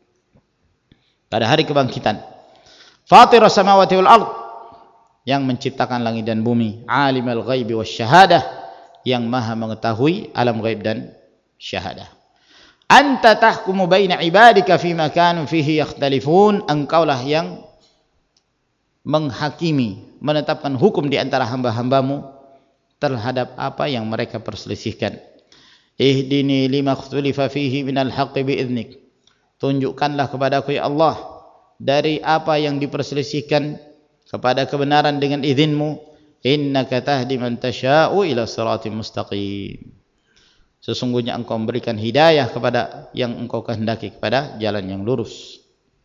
pada hari kebangkitan. Fatirus samawati wal ard, yang menciptakan langit dan bumi. Alimul ghaibi wasyahadah, yang maha mengetahui alam ghaib dan syahadah. Anta tahkumu baina ibadika fima kanu fihi yakhtalifun, engkaulah yang menghakimi, menetapkan hukum di antara hamba-hambamu terhadap apa yang mereka perselisihkan. Ihdini lima ikhtalafa fihi minal haqqi bi'idhnik, tunjukkanlah kepadaku ya Allah dari apa yang diperselisihkan kepada kebenaran dengan izinmu. Innaka tahdi man tasha'u ila siratim mustaqim, sesungguhnya engkau memberikan hidayah kepada yang engkau kehendaki kepada jalan yang lurus.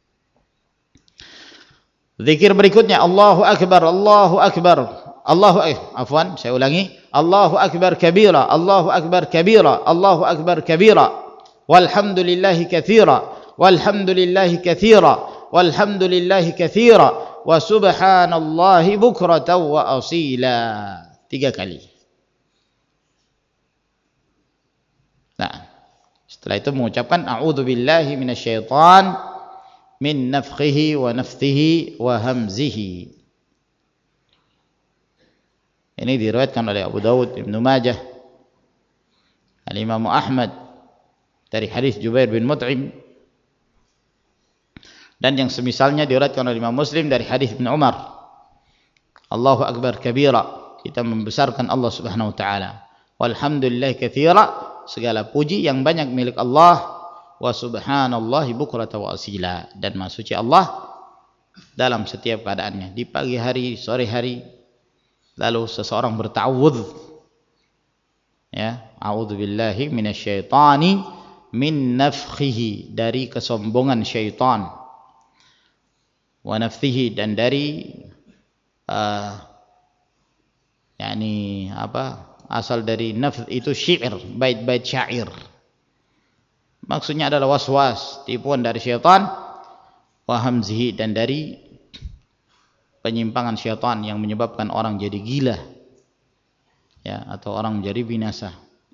Zikir berikutnya, Allahu Akbar, Allahu Akbar, Allahu afwan, saya ulangi, Allahu Akbar kabira, Allahu Akbar kabira, Allahu Akbar kabira, walhamdulillahi katsira, walhamdulillahi katsira, walhamdulillahi katsira, wa subhanallahi bukratan wa asila. Tiga kali. Setelah itu mengucapkan a'udzubillahi minasyaitan min nafkhihi wa nafthihi wa hamzihi. Ini diriwayatkan oleh Abu Dawud, Ibnu Majah, Al-Imam Ahmad dari hadis Jubair bin Mut'im, dan yang semisalnya diriwayatkan oleh Imam Muslim dari hadis Ibnu Umar. Allahu akbar kabira, kita membesarkan Allah Subhanahu wa taala. Walhamdulillah katsira, segala puji yang banyak milik Allah. Wa subhanallahi bukrata wa asila, dan maha suci Allah dalam setiap keadaannya, di pagi hari, sore hari. Lalu seseorang berta'awudz, ya, a'udzubillahi minasyaitani min nafkhihi, dari kesombongan syaitan, wa nafthihi, dan dari uh, yakni apa, asal dari nafth itu syair, bait-bait syair, maksudnya adalah waswas, tipuan dari syaitan, wa hamzihi, dan dari penyimpangan syaitan yang menyebabkan orang jadi gila, ya, atau orang menjadi binasa.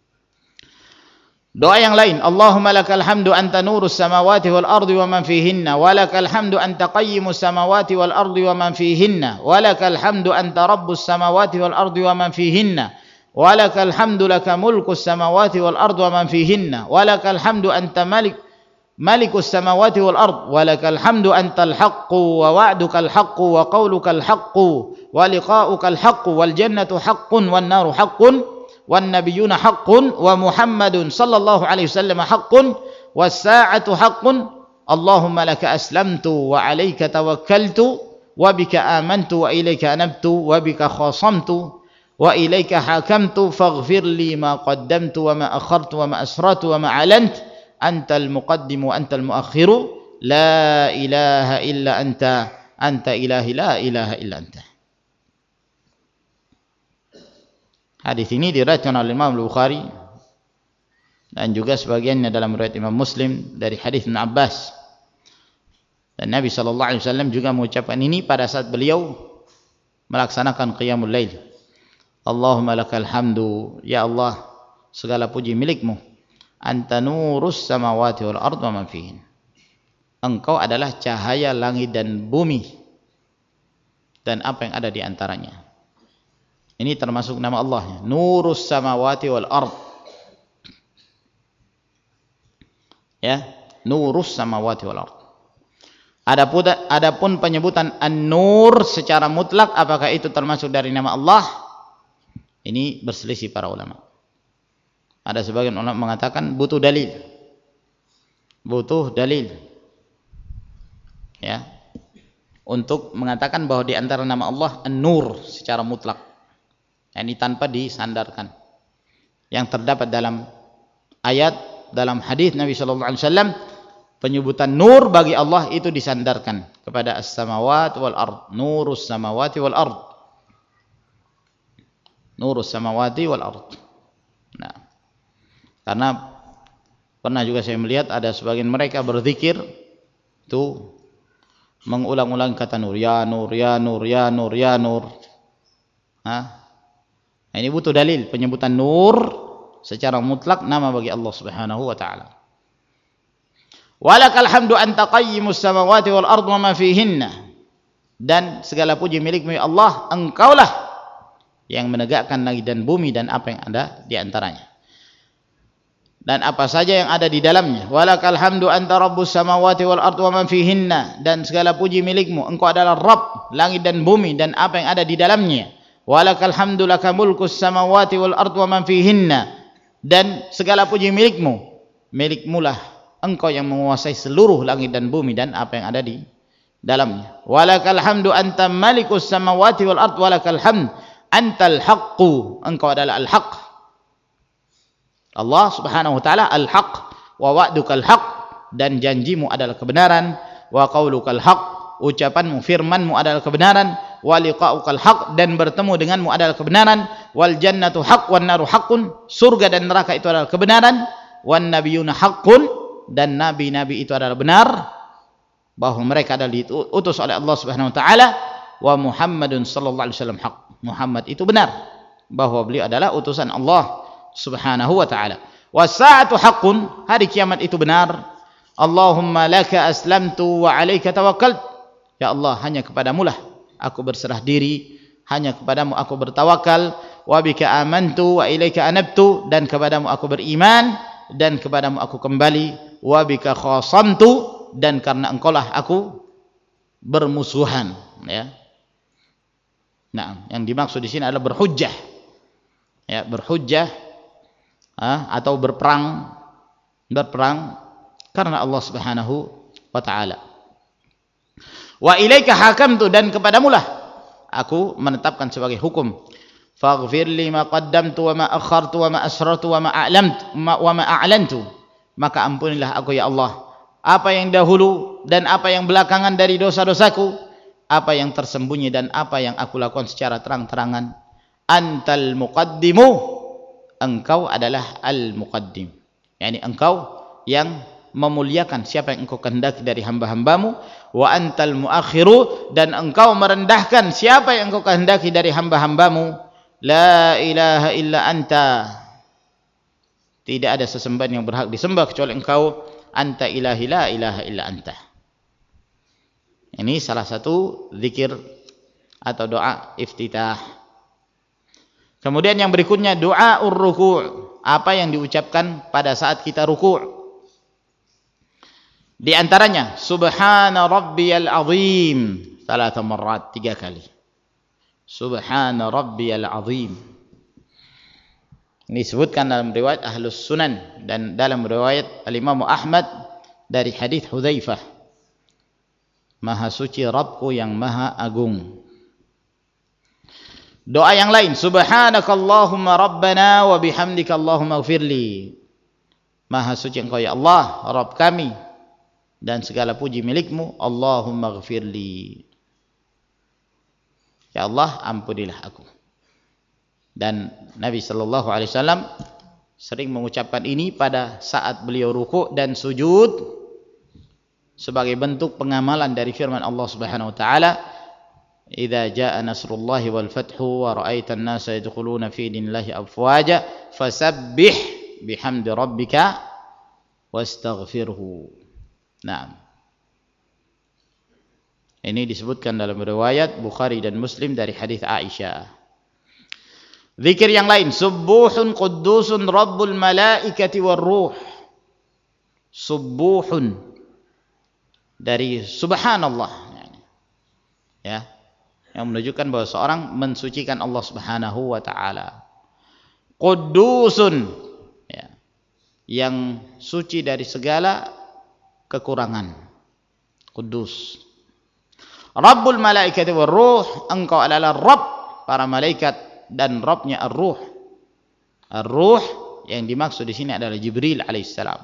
Doa yang lain, Allahumma lakal hamdu anta nurus samawati wal ardi wa man fihinna, wa lakal hamdu anta qayyimus samawati wal ardi wa man fihinna, wa lakal hamdu anta rabbus samawati wal ardi wa man fihinna, wa lakal hamdu laka mulkus samawati wal ardi wa man fihinna, wa lakal hamdu anta malik malikus samawati wal ard, wa lakal hamdu antal haqqu wa wa'dukal haqqu wa qawlukal haqqu wa liqa'ukal haqqu wal jannatu haqqun wan naru haqqun wan nabiyyuna haqqun wa Muhammadun sallallahu alaihi wasallam haqqun was sa'atu haqqun. Allahumma laka aslamtu wa alayka tawakkaltu wa bika amantu wa ilayka anabtu wa bika khasamtu wa ilayka hakamtu faghfir li ma qaddamtu wa ma akhartu wa ma asrartu wa ma alantu antal muqaddimu antal muakhiru la ilaha illa anta anta ilahi la ilaha illa anta. Hadis ini diriwayatkan oleh Imam Bukhari dan juga sebagiannya dalam riwayat Imam Muslim dari hadis Ibnu Abbas. Dan Nabi sallallahu alaihi wasallam juga mengucapkan ini pada saat beliau melaksanakan qiyamul lail. Allahumma lakal hamdu, ya Allah, segala puji milikmu. Anta nurus samawati wal ard wa man fihin, engkau adalah cahaya langit dan bumi dan apa yang ada di antaranya. Ini termasuk nama Allah, nurus samawati wal ard, ya, nurus samawati wal ard. Adapun adapun penyebutan an-nur secara mutlak, apakah itu termasuk dari nama Allah? Ini berselisih para ulama. Ada sebagian ulama mengatakan butuh dalil, butuh dalil, ya, untuk mengatakan bahwa di antara nama Allah an-nur secara mutlak, ini tanpa disandarkan. Yang terdapat dalam ayat, dalam hadis Nabi sallallahu alaihi wasallam, penyebutan nur bagi Allah itu disandarkan kepada as-samawati wal ard, nurus samawati wal ard, nurus samawati wal ard. Nah, karena pernah juga saya melihat ada sebagian mereka berzikir itu mengulang-ulang kata nur, ya nur, ya nur, ya nur, ya nur. Nah, ini butuh dalil penyebutan nur secara mutlak nama bagi Allah Subhanahu wa taala. Walakal hamdu anta qayyimus samawati wal ard wa ma fihinna, dan segala puji milikmu ya Allah, engkaulah yang menegakkan langit dan bumi dan apa yang ada di antaranya dan apa saja yang ada di dalamnya. Walakal hamdu anta rabbus samawati wal ard wa man fihinna, dan segala puji milikmu, engkau adalah Rabb langit dan bumi dan apa yang ada di dalamnya. Walakal hamdu laka mulkus samawati wal ard wa man fihinna, dan segala puji milikmu, milikmulah engkau yang menguasai seluruh langit dan bumi dan apa yang ada di dalamnya. Walakal hamdu anta malikus samawati wal ard walakal hamd antal haqqu, engkau adalah al-haq. Allah Subhanahu wa taala al-haq, wa wa'dukal haq, dan janjimu adalah kebenaran, wa qaulukal haq, ucapanmu, firmanmu adalah kebenaran, wa liqa'ukal haq, dan bertemu denganmu adalah kebenaran, wal jannatu haq wan naru haqqun, surga dan neraka itu adalah kebenaran, wan nabiyuna haqqun, dan nabi-nabi itu adalah benar, bahwa mereka adalah diutus oleh Allah Subhanahu wa taala, wa Muhammadun sallallahu alaihi wasallam haq, Muhammad itu benar bahwa beliau adalah utusan Allah Subhanahu wa ta'ala. Was-sa'atu haqqun, hari kiamat itu benar. Allahumma laka aslamtu wa 'alaika tawakkaltu. Ya Allah, hanya kepadamu lah aku berserah diri, hanya kepadamu aku bertawakal. Wa bika amantu wa ilaika anabtu, dan kepadamu aku beriman dan kepadamu aku kembali. Wa bika khasamtu, dan karena engkaulah aku bermusuhan, ya. Nah, yang dimaksud di sini adalah berhujjah, ya, berhujjah, ah, atau berperang, berperang karena Allah Subhanahu wa taala. Wa ilaika hakamtu, dan kepadamulah aku menetapkan sebagai hukum. Faghfir li ma qaddamtu wa ma akhartu wa ma asrartu wa ma a'lamtu wa ma a'lantu. Maka ampunilah aku ya Allah apa yang dahulu dan apa yang belakangan dari dosa-dosaku, apa yang tersembunyi dan apa yang aku lakukan secara terang-terangan. Antal muqaddimu, engkau adalah al-muqaddim, yakni engkau yang memuliakan siapa yang engkau kehendaki dari hamba-hambamu. Wa antal muakhiru, dan engkau merendahkan siapa yang engkau kehendaki dari hamba-hambamu. La ilaha illa anta, tidak ada sesembahan yang berhak disembah kecuali engkau. Anta ilahi la ilaha illa anta. Ini salah satu zikir atau doa iftitah. Kemudian yang berikutnya doa ur-ruku', apa yang diucapkan pada saat kita ruku'. Di antaranya subhana rabbiyal azim salasa marrat, tiga kali. Subhana rabbiyal azim. Ini disebutkan dalam riwayat Ahlus Sunan dan dalam riwayat Al-Imam Ahmad dari hadis Hudzaifah. Maha suci Rabbku yang maha agung. Doa yang lain, subhanakallahumma rabbana wa bihamdika Allahumma ighfirli. Maha suci engkau ya Allah, Rabb kami, dan segala puji milikmu. Allahumma ighfirli. Ya Allah, ampunilah aku. Dan Nabi sallallahu alaihi wasallam sering mengucapkan ini pada saat beliau ruku' dan sujud sebagai bentuk pengamalan dari firman Allah Subhanahu wa taala, "Idza jaa nasrullahi wal fathu wa ra'aitan nasa yadkhuluna fi dinillahi afwaja fasabbih bihamdi rabbika wastaghfirhu." Nah, ini disebutkan dalam riwayat Bukhari dan Muslim dari hadis Aisyah. Zikir yang lain, subuhun quddusun rabbul malaikati war ruh. Subuhun dari subhanallah, ya, yang menunjukkan bahwa seorang mensucikan Allah Subhanahu wa taala. Quddusun, ya, yang suci dari segala kekurangan. Kudus. Rabbul malaikati war ruh, engkau adalah Rabb para malaikat dan Rabbnya ar-ruh. Ar-ruh yang dimaksud di sini adalah Jibril alaihissalam.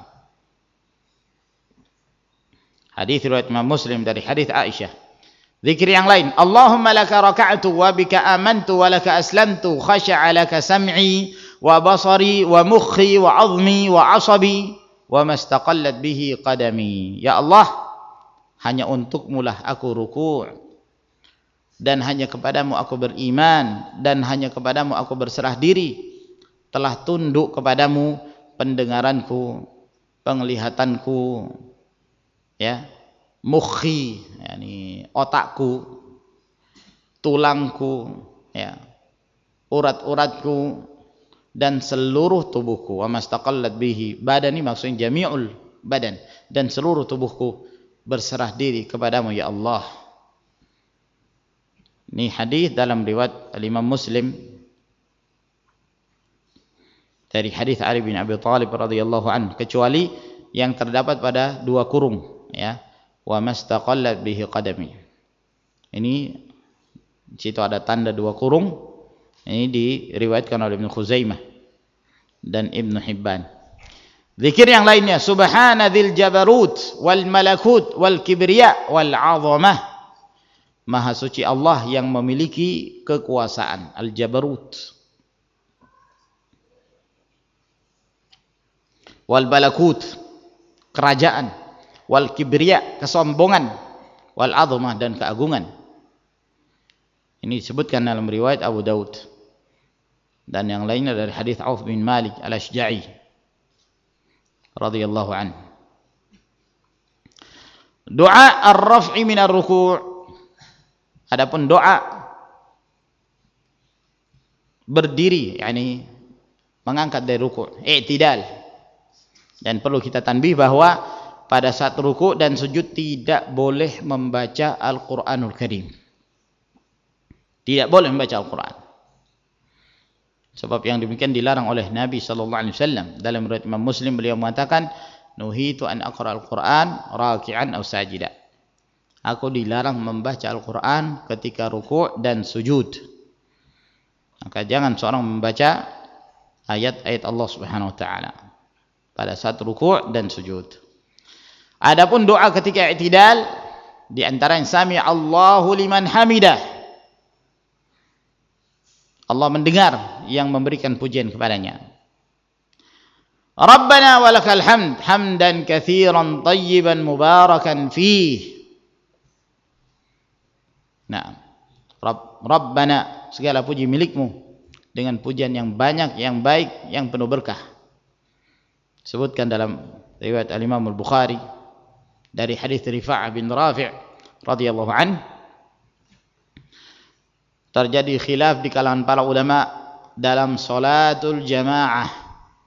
Hadis riwayat Imam Muslim dari hadis Aisyah. Zikir yang lain, Allahumma laka raka'tu wa bika amantu wa laka aslamtu khasha'a laka sam'i wa basari wa mukhi wa 'azmi wa 'asabi wa mastaqallat bihi qadami. Ya Allah, hanya untukmu lah aku ruku', dan hanya kepadamu aku beriman, dan hanya kepadamu aku berserah diri. Telah tunduk kepadamu pendengaranku, penglihatanku, ya, mukhi, yakni otakku, tulangku, ya, urat-uratku, dan seluruh tubuhku. Wa mastaqallat bihi, badan ini maksudnya jami'ul badan, dan seluruh tubuhku berserah diri kepadamu ya Allah. Ini hadis dalam riwayat Imam Muslim dari hadis Ali bin Abi Thalib radhiyallahu anhu, kecuali yang terdapat pada dua kurung, ya, wa mastaqallat bihi qadami. Ini di situ ada tanda dua kurung. Ini diriwayatkan oleh Ibnu Khuzaimah dan Ibnu Hibban. Zikir yang lainnya, subhana dzil jabarut wal malakut wal kibriya wal 'azamah. Maha suci Allah yang memiliki kekuasaan, al-jabarut, wal balakut, kerajaan, wal kibriya, kesombongan, wal 'azamah, dan keagungan. Ini disebutkan dalam riwayat Abu Daud dan yang lainnya dari hadis Auf bin Malik al-Ashja'i. radhiyallahu anhu. Doa ar-raf'i minar ruku'. Adapun doa berdiri, yakni mengangkat dari ruku', i'tidal. Dan perlu kita tanbih bahwa pada saat ruku' dan sujud tidak boleh membaca Al-Qur'anul Karim. Tidak boleh membaca Al-Qur'an. Sebab yang demikian dilarang oleh Nabi sallallahu alaihi wasallam. Dalam riwayat Imam Muslim beliau mengatakan, nuhitu an aqra al-Qur'an raki'an aw sajida. Aku dilarang membaca Al-Qur'an ketika ruku' dan sujud. Maka jangan seorang membaca ayat-ayat Allah Subhanahu wa taala pada saat ruku' dan sujud. Adapun doa ketika i'tidal, di antara yang sami Allahu liman hamidah. Allah mendengar yang memberikan pujian kepadanya. Rabbana walakal hamd hamdan katsiran tayyiban mubarakan fih. Nah, Rabb, Rabbana, segala puji milikmu dengan pujian yang banyak, yang baik, yang penuh berkah. Sebutkan dalam riwayat Al-Imam Al-Bukhari dari hadis Rifa'ah bin Rafi' radhiyallahu anhu, terjadi khilaf di kalangan para ulama dalam salatul jamaah.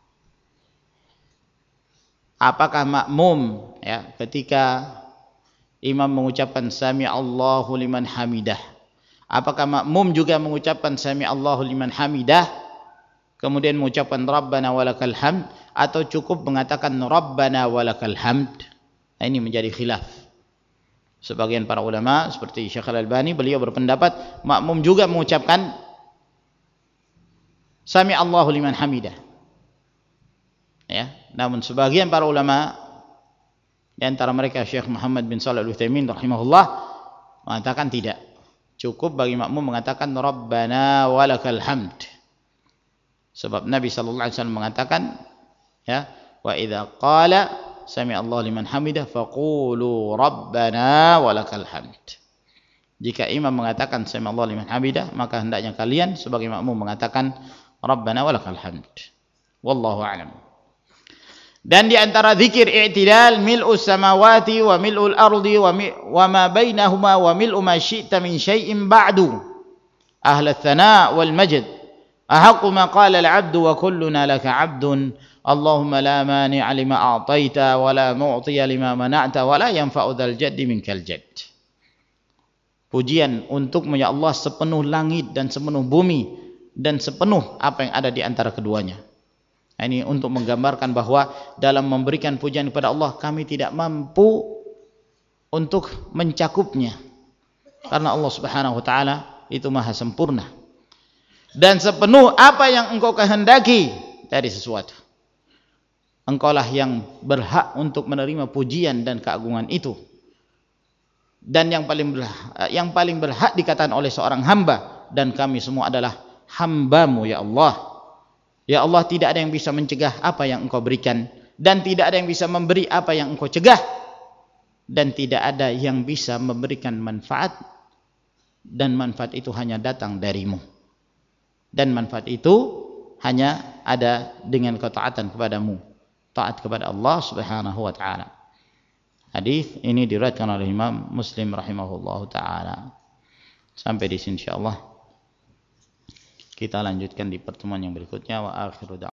Apakah makmum ya ketika imam mengucapkan sami Allahu liman hamidah, apakah makmum juga mengucapkan sami Allahu liman hamidah kemudian mengucapkan Rabbana walakal hamd, atau cukup mengatakan Rabbana walakal hamd? Nah, ini menjadi khilaf. Sebagian para ulama seperti Syekh Al-Albani, beliau berpendapat makmum juga mengucapkan sami Allahu liman hamidah. Ya, namun sebagian para ulama di antara mereka Syekh Muhammad bin Shalih Al-Utsaimin rahimahullah mengatakan tidak. Cukup bagi makmum mengatakan Rabbana walakal hamd. Sebab Nabi sallallahu alaihi wasallam mengatakan ya, wa idza qala sami Allah liman hamidah faqulu Rabbana walakal hamd. Jika imam mengatakan sami Allah liman hamidah, maka hendaknya kalian sebagai makmum mengatakan Rabbana walakal hamd. Wallahu a'lam. Dan di antara zikir i'tidal mil'us samawati wa mil'ul ardi wa, mi, wa ma bainahuma wa mil'u ma syi'ta min syai'in ba'du ahla tsana wal majd ahaqqu ma qala al-'abdu wa kulluna laka 'abdun Allahumma la mani'a lima a'taita wa la mu'tiya lima mana'ta wa la yanfa'u dzal jaddi minkal jadd. Pujian untukmu ya Allah sepenuh langit dan sepenuh bumi dan sepenuh apa yang ada di antara keduanya. Ini untuk menggambarkan bahwa dalam memberikan pujian kepada Allah kami tidak mampu untuk mencakupnya, karena Allah Subhanahu wa taala itu maha sempurna dan sepenuh apa yang engkau kehendaki dari sesuatu. Engkaulah yang berhak untuk menerima pujian dan keagungan itu, dan yang paling berhak, yang paling berhak dikatakan oleh seorang hamba, dan kami semua adalah hambamu ya Allah. Ya Allah, tidak ada yang bisa mencegah apa yang engkau berikan, dan tidak ada yang bisa memberi apa yang engkau cegah, dan tidak ada yang bisa memberikan manfaat, dan manfaat itu hanya datang darimu, dan manfaat itu hanya ada dengan ketaatan kepadamu, taat kepada Allah Subhanahu wa taala. Hadis ini diriwayatkan oleh Imam Muslim rahimahullahu taala. Sampai di sini insyaallah. Kita lanjutkan di pertemuan yang berikutnya. Wa akhiru